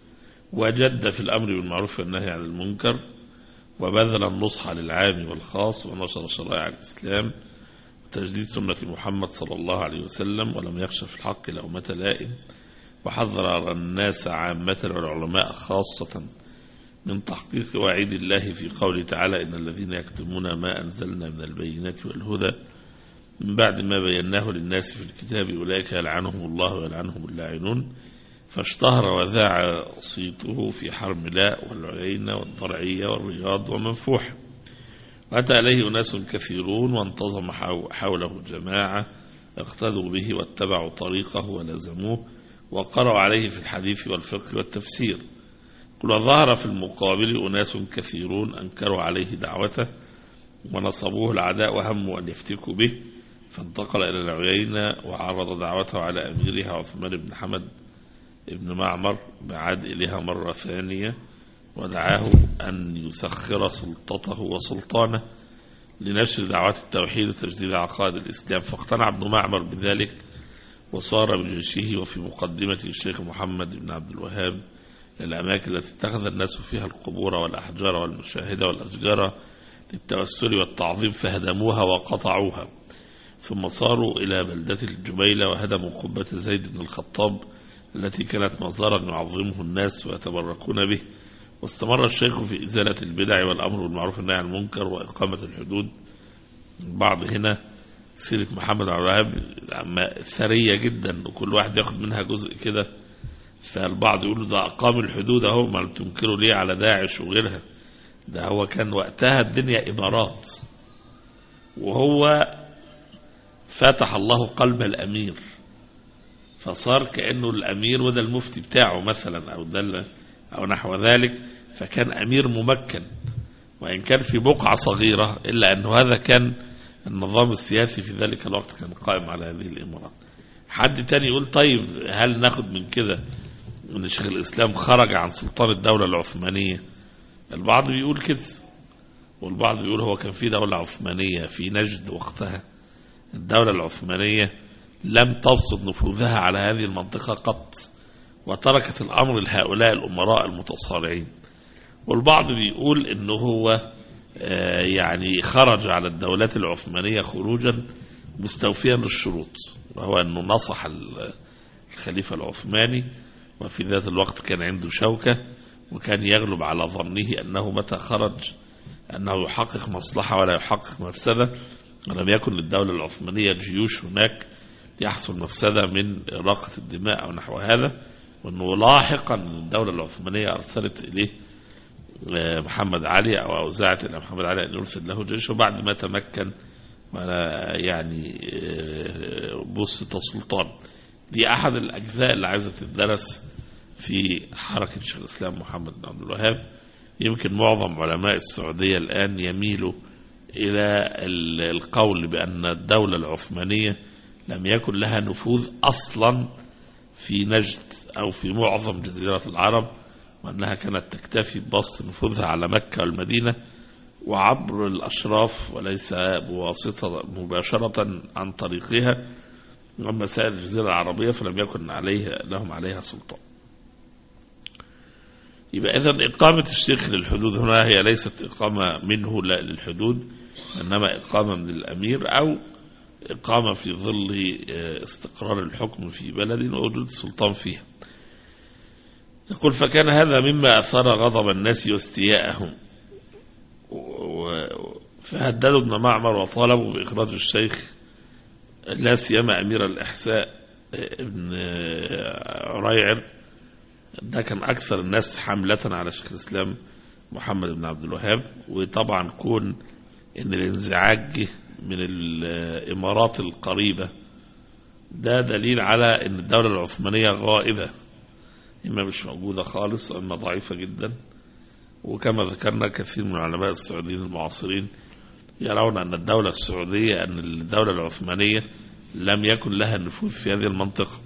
وجد في الأمر بالمعروف والنهي عن المنكر، وبذل النصح للعام والخاص، ونشر شرائع الإسلام وتجديد سنة محمد صلى الله عليه وسلم، ولم يخشى في الحق لومة لائم، وحذر الناس عامة والعلماء خاصة من تحقيق وعيد الله في قوله تعالى: إن الذين يكتمون ما أنزلنا من البينات والهدى من بعد ما بيناه للناس في الكتاب أولئك يلعنهم الله ويلعنهم اللاعنون. فاشتهر وذاع صيته في حرملاء والعيينة والضرعية والرياض ومنفوح، وأتى إليه أناس كثيرون وانتظم حوله جماعة اقتدوا به واتبعوا طريقه ولزموه وقرأوا عليه في الحديث والفقه والتفسير. وظهر في المقابل أناس كثيرون أنكروا عليه دعوته ونصبوه العداء وهموا أن يفتكوا به، فانتقل إلى العيينة وعرض دعوته على أميرها عثمان بن حمد ابن معمر، بعد إليها مرة ثانية ودعاه أن يسخر سلطته وسلطانه لنشر دعوات التوحيد وتجديد عقائد الإسلام، فاقتنع ابن معمر بذلك وصار بجيشه وفي مقدمة الشيخ محمد بن عبد الوهاب للأماكن التي اتخذ الناس فيها القبور والأحجار والمشاهد والأشجار للتوسل والتعظيم، فهدموها وقطعوها، ثم صاروا إلى بلدة الجبيلة وهدموا قبة زيد بن الخطاب التي كانت مظهرا يعظمه الناس ويتبركون به. واستمر الشيخ في إزالة البدع والأمر بالمعروف والنهي عن المنكر وإقامة الحدود. بعض هنا سيرة محمد عبد الوهاب ثرية جدا، وكل واحد ياخد منها جزء كده، فالبعض يقولوا ده أقام الحدود أهو، ما بتنكروا ليه على داعش وغيرها؟ ده هو كان وقتها الدنيا إمارات، وهو فتح الله قلب الأمير، فصار كأنه الأمير وده المفتي بتاعه مثلا أو نحو ذلك، فكان أمير ممكن، وإن كان في بقعة صغيرة إلا أنه هذا كان النظام السياسي في ذلك الوقت كان قائم على هذه الإمارات. حد تاني يقول طيب هل ناخد من كده أن شيخ الإسلام خرج عن سلطان الدولة العثمانية؟ البعض بيقول كده، والبعض بيقول هو كان في دولة عثمانية في نجد وقتها، الدولة العثمانية لم تبسط نفوذها على هذه المنطقة قط، وتركت الأمر لهؤلاء الأمراء المتصارعين. والبعض بيقول إنه هو يعني خرج على الدولات العثمانية خروجا مستوفيا للشروط، وهو أنه نصح الخليفة العثماني، وفي ذات الوقت كان عنده شوكة، وكان يغلب على ظنه أنه متى خرج أنه يحقق مصلحة ولا يحقق مفسدة، ولم يكن للدولة العثمانية جيوش هناك يحصل مفسدة من إراقة الدماء أو نحو هذا، وأنه لاحقا الدولة العثمانية أرسلت إليه محمد علي أو أوزعت إلى محمد علي أن يرسل له جيش، وبعد ما تمكن يعني بسط السلطان. دي أحد الأجزاء اللي عايزة تدرس في حركة شيخ الإسلام محمد بن عبد الوهاب. يمكن معظم علماء السعودية الآن يميلوا إلى القول بأن الدولة العثمانية لم يكن لها نفوذ أصلا في نجد أو في معظم جزيرة العرب، وأنها كانت تكتفي ببسط نفوذها على مكة والمدينة وعبر الأشراف وليس بواسطة مباشرة عن طريقها. أما سائر الجزيرة العربية فلم يكن لهم عليها سلطان. يبقى إذن إقامة الشيخ للحدود هنا هي ليست إقامة منه لا للحدود، إنما إقامة من الأمير أو إقامة في ظل استقرار الحكم في بلد ووجود السلطان فيها. يقول فكان هذا مما أثار غضب الناس واستياءهم، فهددوا ابن معمر وطالبوا بإخراج الشيخ لا سيما أمير الإحساء ابن عريعر. ده كان أكثر الناس حملة على شيخ الإسلام محمد بن عبد الوهاب. وطبعا كون إن الانزعاج من الإمارات القريبة ده دليل على إن الدولة العثمانية غائبة، إما مش موجودة خالص أما ضعيفة جدا. وكما ذكرنا كثير من العلماء السعوديين المعاصرين يرون أن الدولة السعودية أن الدولة العثمانية لم يكن لها نفوذ في هذه المنطقة.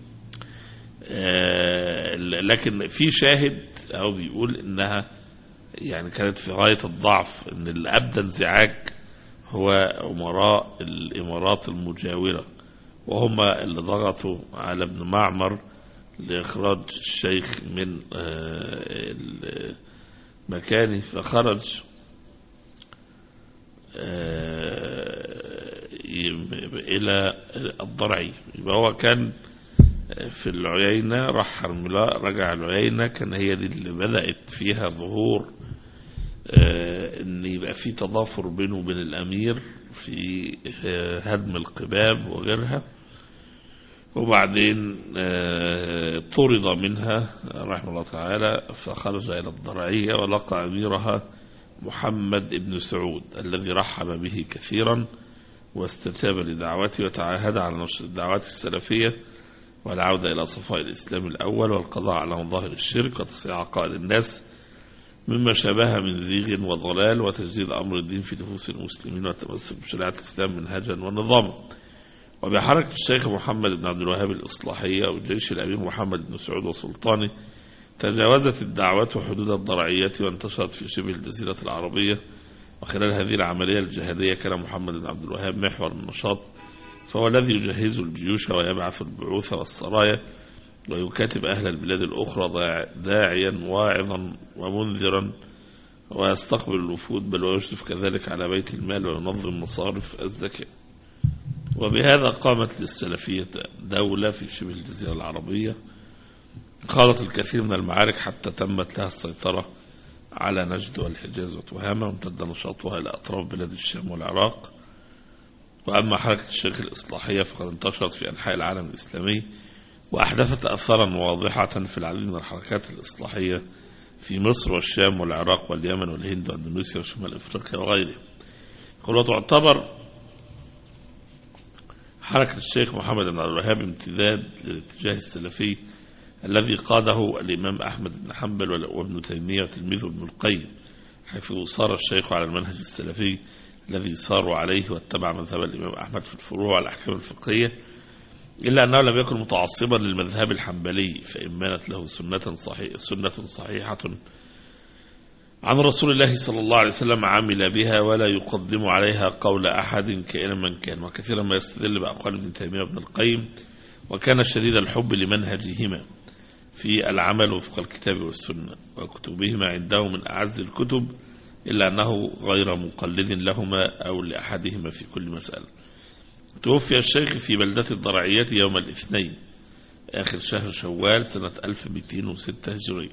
لكن في شاهد أو بيقول إنها يعني كانت في غاية الضعف، إن اللي أبدى انزعاج هو أمراء الإمارات المجاورة، وهم اللي ضغطوا على ابن معمر لإخراج الشيخ من مكانه فخرج إلى الضرعي. يبقى هو كان في العيينة، راح حرملاء رجع العيينة، كان هي دي اللي بدأت فيها ظهور ان يبقى في تضافر بينه وبين الأمير في هدم القباب وغيرها. وبعدين طرد منها رحمه الله تعالى فخرج إلى الضرعية ولقى أميرها محمد بن سعود الذي رحب به كثيرا واستجاب لدعوته وتعاهد على نشر الدعوات السلفية والعودة إلى صفاء الإسلام الأول والقضاء على مظاهر الشرك وتصحيح عقائد الناس مما شابه من زيغ وضلال وتجديد أمر الدين في نفوس المسلمين والتمسك بشريعة الإسلام منهجا ونظاما. وبحركة الشيخ محمد بن عبد الوهاب الإصلاحية والجيش الأمير محمد بن سعود وسلطانه تجاوزت الدعوة حدود الضرعية وانتشرت في شبه الجزيرة العربية. وخلال هذه العملية الجهادية كان محمد بن عبد الوهاب محور النشاط، فهو الذي يجهز الجيوش ويبعث البعوث والسرايا ويكاتب أهل البلاد الأخرى داعيا واعظا ومنذرا ويستقبل الوفود، بل ويشرف كذلك على بيت المال وينظم مصارف الزكاة. وبهذا قامت للسلفية دولة في شبه الجزيرة العربية خاضت الكثير من المعارك حتى تمت لها السيطرة على نجد والحجاز وتهامة، وامتد نشاطها إلى أطراف بلاد الشام والعراق. وأما حركة الشيخ الإصلاحية فقد انتشرت في أنحاء العالم الإسلامي وأحدثت أثرا واضحة في العديد من الحركات الإصلاحية في مصر والشام والعراق واليمن والهند واندونيسيا وشمال أفريقيا وغيرها. وتعتبر حركة الشيخ محمد بن عبد الوهاب امتداد للاتجاه السلفي الذي قاده الإمام أحمد بن حنبل وابن تيمية وتلميذه ابن القيم، حيث صار الشيخ على المنهج السلفي الذي صاروا عليه واتبع مذهب الإمام أحمد في الفروع والأحكام الفقهية، إلا أنه لم يكن متعصبا للمذهب الحنبلي، فإن مانت له سنة صحيحة عن رسول الله صلى الله عليه وسلم عمل بها ولا يقدم عليها قول أحد كائنا من كان. وكثيرا ما يستدل بأقوال ابن تيمية وابن القيم، وكان شديد الحب لمنهجهما في العمل وفق الكتاب والسنة، وكتبهما عنده من أعز الكتب، إلا أنه غير مقلد لهما أو لأحدهما في كل مسألة. توفي الشيخ في بلدة الضرعية يوم الاثنين آخر شهر شوال سنة 1206 هجري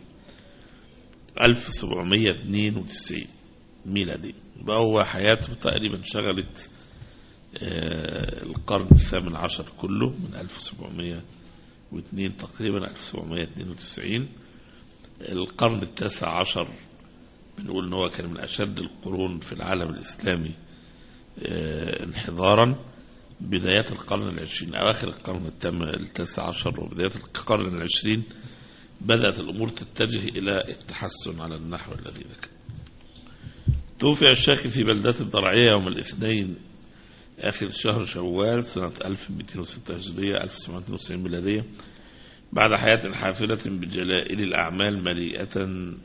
1792 ميلادي. وهو حياته تقريبا شغلت القرن الثامن عشر كله من 1702 تقريبا 1792. القرن التاسع عشر بنقول ان هو كان من اشد القرون في العالم الاسلامي انحدارا. بدايات القرن العشرين اواخر القرن التاسع عشر وبدايات القرن العشرين بدأت الامور تتجه الى التحسن على النحو الذي ذكر. توفي الشيخ في بلدة الضرعية يوم الاثنين آخر شهر شوال سنة 1206 هجرية 1792 ميلادية بعد حياة حافلة بجلائل الأعمال مليئة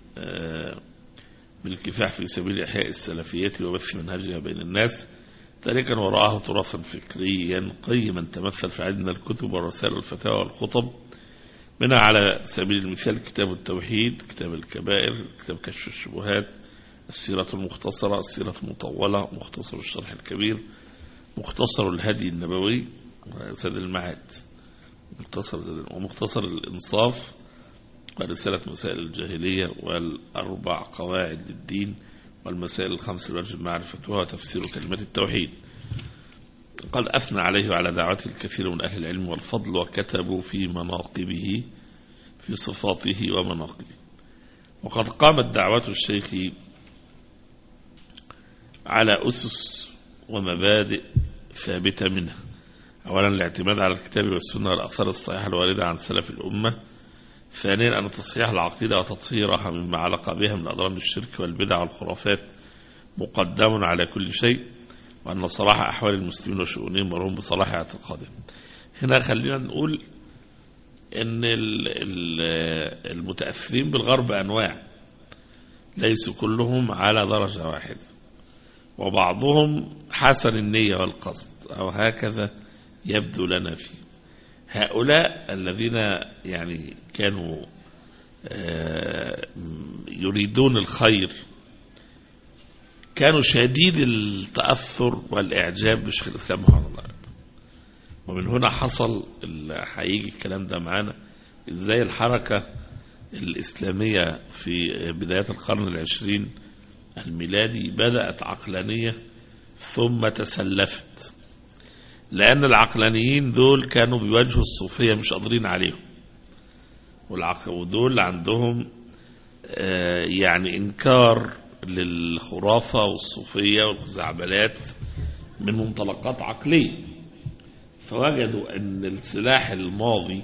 بالكفاح في سبيل إحياء السلفية وبث منهجها بين الناس، تاركا وراءه تراثا فكريا قيما تمثل في عدد من الكتب والرسائل والفتاوى والخطب، منها على سبيل المثال كتاب التوحيد، كتاب الكبائر، كتاب كشف الشبهات، السيرة المختصرة، السيرة المطولة، مختصر الشرح الكبير، مختصر الهدي النبوي، زاد المعاد، ومختصر الإنصاف، ورسالة مسائل الجاهلية، والأربع قواعد للدين، والمسائل الخمس الواجب معرفتها، وتفسير كلمة التوحيد. قد أثنى عليه وعلى دعوته الكثير من أهل العلم والفضل، وكتبوا في مناقبه في صفاته ومناقبه. وقد قامت دعوة الشيخ على أسس ومبادئ ثابتة منها: أولا الاعتماد على الكتاب والسنة والآثار الصحيحة الواردة عن سلف الأمة. ثانيا أن تصحيح العقيدة وتطهيرها مما علق بها من أضرار الشرك والبدع والخرافات مقدم على كل شيء، وأن صلاح أحوال المسلمين وشؤونهم مرهون بصلاح اعتقادهم. هنا خلينا نقول أن المتأثرين بالغرب أنواع، ليسوا كلهم على درجة واحدة، وبعضهم حسن النية والقصد، أو هكذا يبدو لنا فيه. هؤلاء الذين يعني كانوا يريدون الخير كانوا شديد التأثر والإعجاب بشيخ الإسلام محمد الله، ومن هنا حصل هيجي الكلام ده معانا إزاي الحركة الإسلامية في بداية القرن العشرين الميلادي بدأت عقلانية ثم تسلفت، لأن العقلانيين دول كانوا بيواجهوا الصوفية مش قادرين عليهم، ودول عندهم يعني إنكار للخرافة والصوفية والخزعبلات من منطلقات عقلية، فوجدوا أن السلاح الماضي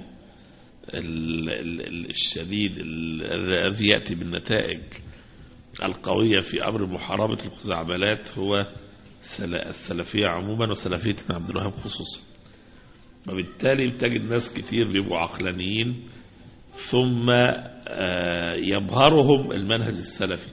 الشديد الذي يأتي بالنتائج القوية في أمر محاربة الخزعبلات هو السلفية عموما وسلفية ابن عبد الوهاب خصوصا. وبالتالي بتجد ناس كتير بيبقوا عقلانيين ثم يبهرهم المنهج السلفي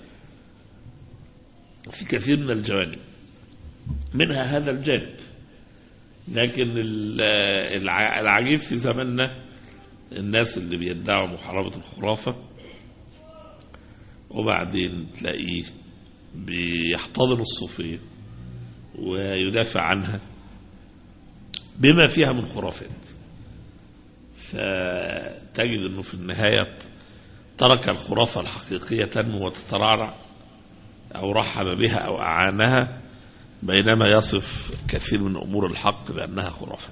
في كثير من الجوانب، منها هذا الجانب. لكن العجيب في زماننا الناس اللي بيدعوا محاربة الخرافة وبعدين تلاقيه بيحتضن الصوفية ويدافع عنها بما فيها من خرافات، فتجد أنه في النهاية ترك الخرافة الحقيقية تنمو وتترعرع، أو رحب بها أو أعانها، بينما يصف كثير من أمور الحق بأنها خرافات.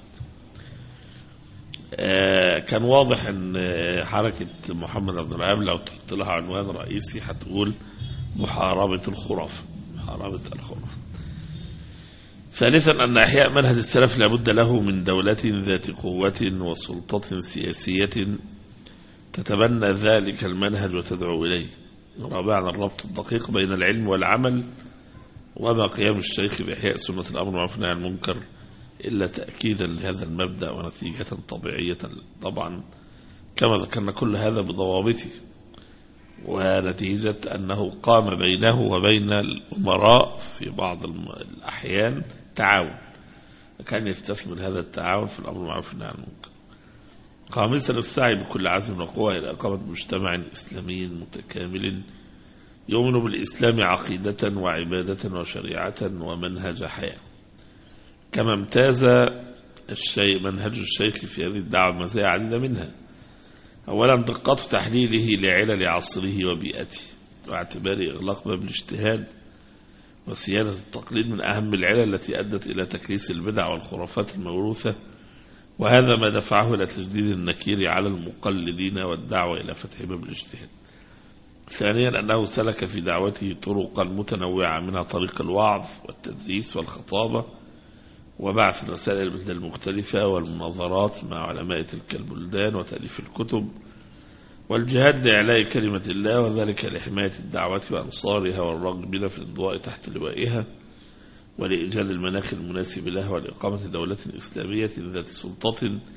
كان واضح أن حركة محمد عبد الوهاب لو تحط لها عنوان رئيسي هتقول محاربة الخرافة، محاربة الخرافة. ثالثا أن إحياء منهج السلف لابد له من دولة ذات قوة وسلطة سياسية تتبنى ذلك المنهج وتدعو إليه. رابعا الربط الدقيق بين العلم والعمل، وما قيام الشيخ بإحياء سنة الأمر والمعروف والنهي عن المنكر إلا تأكيدا لهذا المبدأ ونتيجة طبيعية. طبعا كما ذكرنا كل هذا بضوابطه، ونتيجة أنه قام بينه وبين الأمراء في بعض الأحيان تعاون، كان يستثمر هذا التعاون في الأمر والمعروف والنهي عن المنكر. خامسا السعي بكل عزم وقوة إلى إقامة مجتمع إسلامي متكامل يؤمن بالإسلام عقيدة وعبادة وشريعة ومنهج حياة. كما امتاز منهج الشيخ في هذه الدعوة مزايا عديدة منها: أولا دقة تحليله لعلل عصره وبيئته، واعتبار إغلاق باب الاجتهاد وسيادة التقليد من أهم العلل التي أدت إلى تكريس البدع والخرافات الموروثة، وهذا ما دفعه إلى تجديد النكير على المقلدين والدعوة إلى فتح باب الاجتهاد. ثانيا أنه سلك في دعوته طرقا متنوعة، منها طريق الوعظ والتدريس والخطابة وبعث الرسائل البلدان المختلفة والمناظرات مع علماء تلك البلدان وتأليف الكتب والجهاد لإعلاء كلمة الله، وذلك لحماية الدعوة وأنصارها والراغبين في الانضواء تحت لوائها ولإيجاد المناخ المناسب لها ولإقامة دولة إسلامية ذات سلطة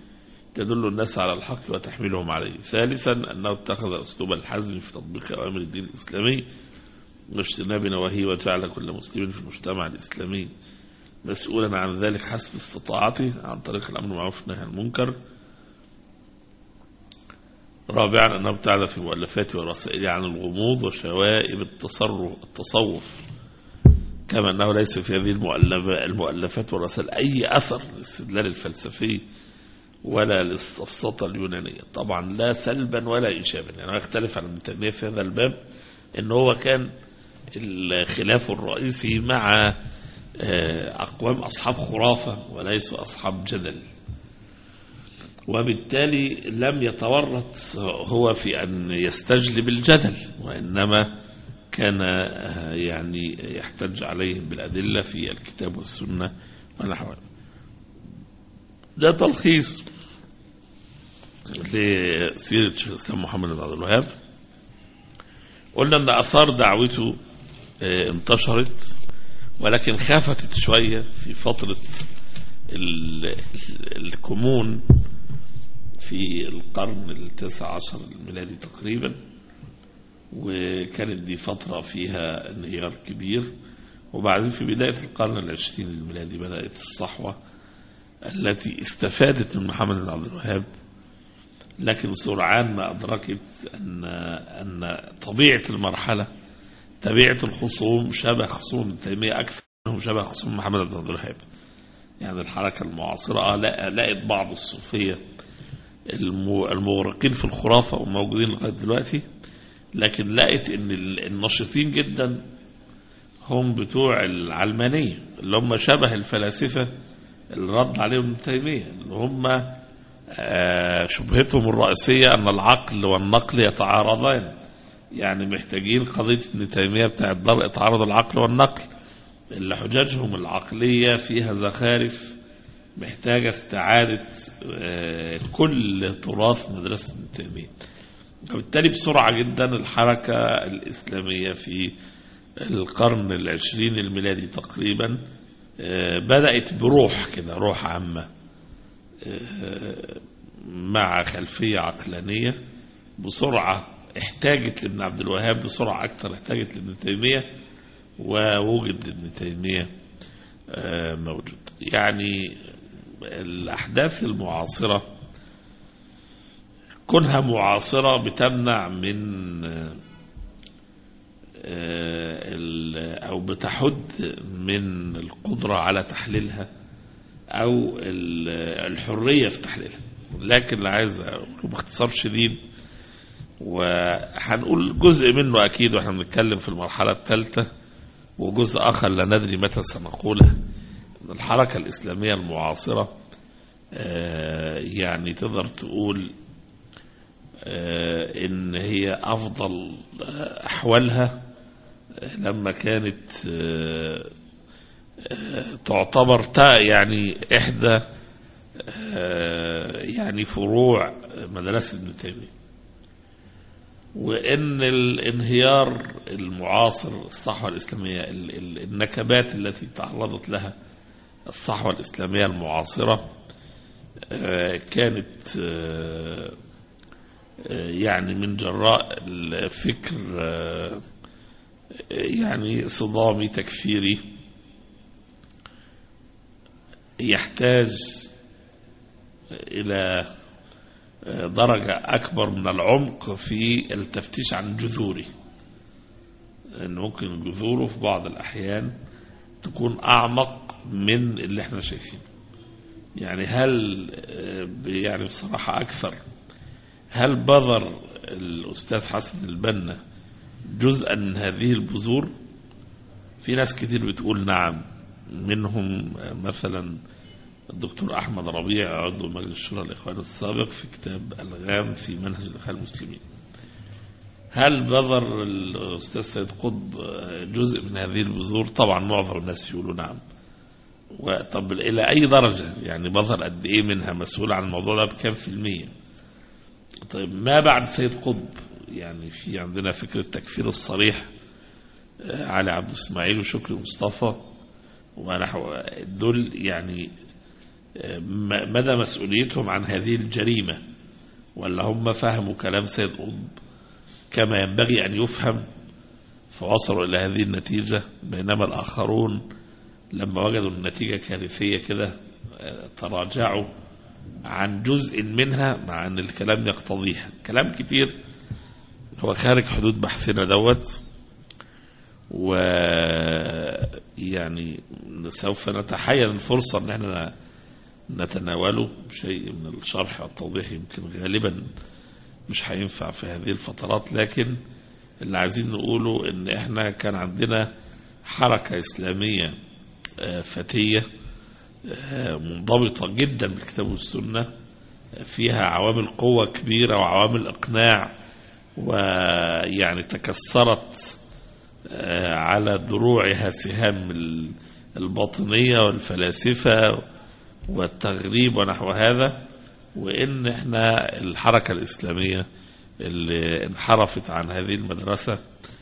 تدل الناس على الحق وتحملهم عليه. ثالثا أنه اتخذ أسلوب الحزم في تطبيق أوامر الدين الإسلامي واجتناب نواهيه، وجعل كل مسلم في المجتمع الإسلامي مسؤولا عن ذلك حسب استطاعته عن طريق الأمر بالمعروف والنهي عن المنكر. رابعا أنه ابتعد في مؤلفاته ورسائله عن الغموض وشوائب التصوف، كما أنه ليس في هذه المؤلفات والرسائل أي أثر للاستدلال الفلسفي ولا للسفسطة اليونانية، طبعا لا سلبا ولا إيجابا. يعني يختلف عن ابن تيمية في هذا الباب، إن هو كان الخلاف الرئيسي مع أقوام أصحاب خرافة وليسوا أصحاب جدل، وبالتالي لم يتورط هو في أن يستجلب الجدل، وإنما كان يعني يحتج عليهم بالأدلة في الكتاب والسنة ونحوها. ده تلخيص لسيرة شيخ الإسلام محمد بن عبد الوهاب. قلنا أن أثار دعوته انتشرت، ولكن خافتت شوية في فترة الكمون في القرن التاسع عشر الميلادي تقريبا، وكانت دي فترة فيها انهيار كبير. وبعدين في بداية القرن العشرين الميلادي بدأت الصحوة التي استفادت من محمد بن عبد الوهاب، لكن سرعان ما أدركت أن طبيعة المرحلة، طبيعة الخصوم شبه خصوم ابن تيمية أكثر منهم شبه خصوم محمد بن عبد الوهاب. يعني الحركة المعاصرة لقت بعض الصوفية المغرقين في الخرافة وموجودين لغاية دلوقتي، لكن لقت ان النشطين جدا هم بتوع العلمانية اللي هم شبه الفلاسفة اللي رد عليهم ابن تيمية، اللي هم شبهتهم الرئيسية أن العقل والنقل يتعارضان. يعني محتاجين قضية ابن تيمية بتاعت درء تعارض العقل والنقل، اللي حججهم العقلية فيها زخارف محتاجة استعادة كل تراث مدرسة ابن تيمية. وبالتالي بسرعة جدا الحركة الإسلامية في القرن العشرين الميلادي تقريبا بدأت بروح كده، روح عامة مع خلفية عقلانية، بسرعة احتاجت لابن عبد الوهاب، بسرعة أكثر احتاجت لابن تيمية، ووجد ابن تيمية موجود. يعني الأحداث المعاصرة كونها معاصرة بتمنع من أو بتحد من القدرة على تحليلها أو الحرية في تحليلها. لكن اللي عايز أقوله باختصار شديد، وهنقول جزء منه أكيد وإحنا بنتكلم في المرحلة الثالثة، وجزء آخر لا ندري متى سنقوله. الحركة الإسلامية المعاصرة يعني تقدر تقول إن هي أفضل أحوالها لما كانت تعتبر يعني إحدى يعني فروع مدرسة ابن تيمية، وإن الانهيار المعاصر الصحوة الإسلامية، النكبات التي تعرضت لها الصحوة الإسلامية المعاصرة كانت يعني من جراء الفكر يعني صدامي تكفيري يحتاج إلى درجة أكبر من العمق في التفتيش عن جذوره، لأن ممكن جذوره في بعض الأحيان تكون أعمق من اللي احنا شايفينه. يعني هل يعني بصراحة أكثر، هل بذر الأستاذ حسن البنا جزءا من هذه البذور؟ في ناس كتير بتقول نعم، منهم مثلا الدكتور أحمد ربيع عضو مجلس شورى الإخوان السابق في كتاب ألغام في منهج الإخوان المسلمين. هل بذر الأستاذ سيد قطب جزء من هذه البذور؟ طبعا معظم الناس يقولوا نعم. طب إلى أي درجة؟ يعني بذر قد إيه منها مسؤول عن الموضوع ده بكام في المية؟ طيب ما بعد سيد قطب؟ يعني في عندنا فكرة التكفير الصريح، علي عبد الإسماعيل وشكري مصطفى ونحو دول، يعني مدى مسؤوليتهم عن هذه الجريمة، ولا هم فهموا كلام سيد قطب كما ينبغي أن يفهم فوصلوا إلى هذه النتيجة، بينما الآخرون لما وجدوا النتيجة كارثية كده تراجعوا عن جزء منها، مع أن الكلام يقتضيها. كلام كتير هو خارج حدود بحثنا دوت، ويعني سوف نتحين الفرصة أن احنا نتناوله بشيء من الشرح والتوضيح. يمكن غالبا مش هينفع في هذه الفترات، لكن اللي عايزين نقوله ان احنا كان عندنا حركة إسلامية فتية منضبطة جدا بالكتاب والسنة، فيها عوامل قوة كبيرة وعوامل إقناع، ويعني تكسرت على دروعها سهام الباطنية والفلاسفة والتغريب ونحو هذا. وإن احنا الحركة الإسلامية اللي انحرفت عن هذه المدرسة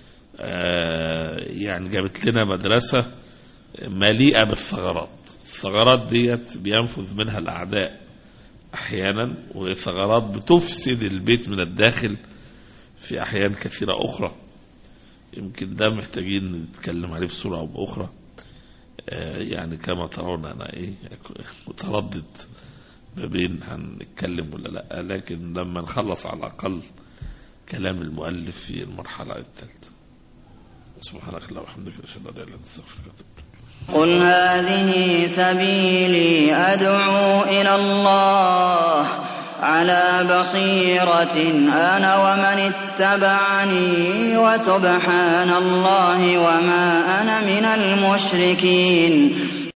يعني جابت لنا مدرسة مليئة بالثغرات. الثغرات ديت بينفذ منها الأعداء أحيانا، وثغرات بتفسد البيت من الداخل في أحيان كثيرة أخرى. يمكن ده محتاجين نتكلم عليه بصورة أو بأخرى. يعني كما ترون أنا متردد ما بين هنتكلم ولا لا، لكن لما نخلص على الأقل كلام المؤلف في المرحلة الثالثة. سبحانك اللهم وبحمدك أشهد أن لا إله إلا أنت أستغفرك وأتوب إليك. قل هذه سبيلي أدعو إلى الله على بصيرة أنا ومن اتبعني وسبحان الله وما أنا من المشركين.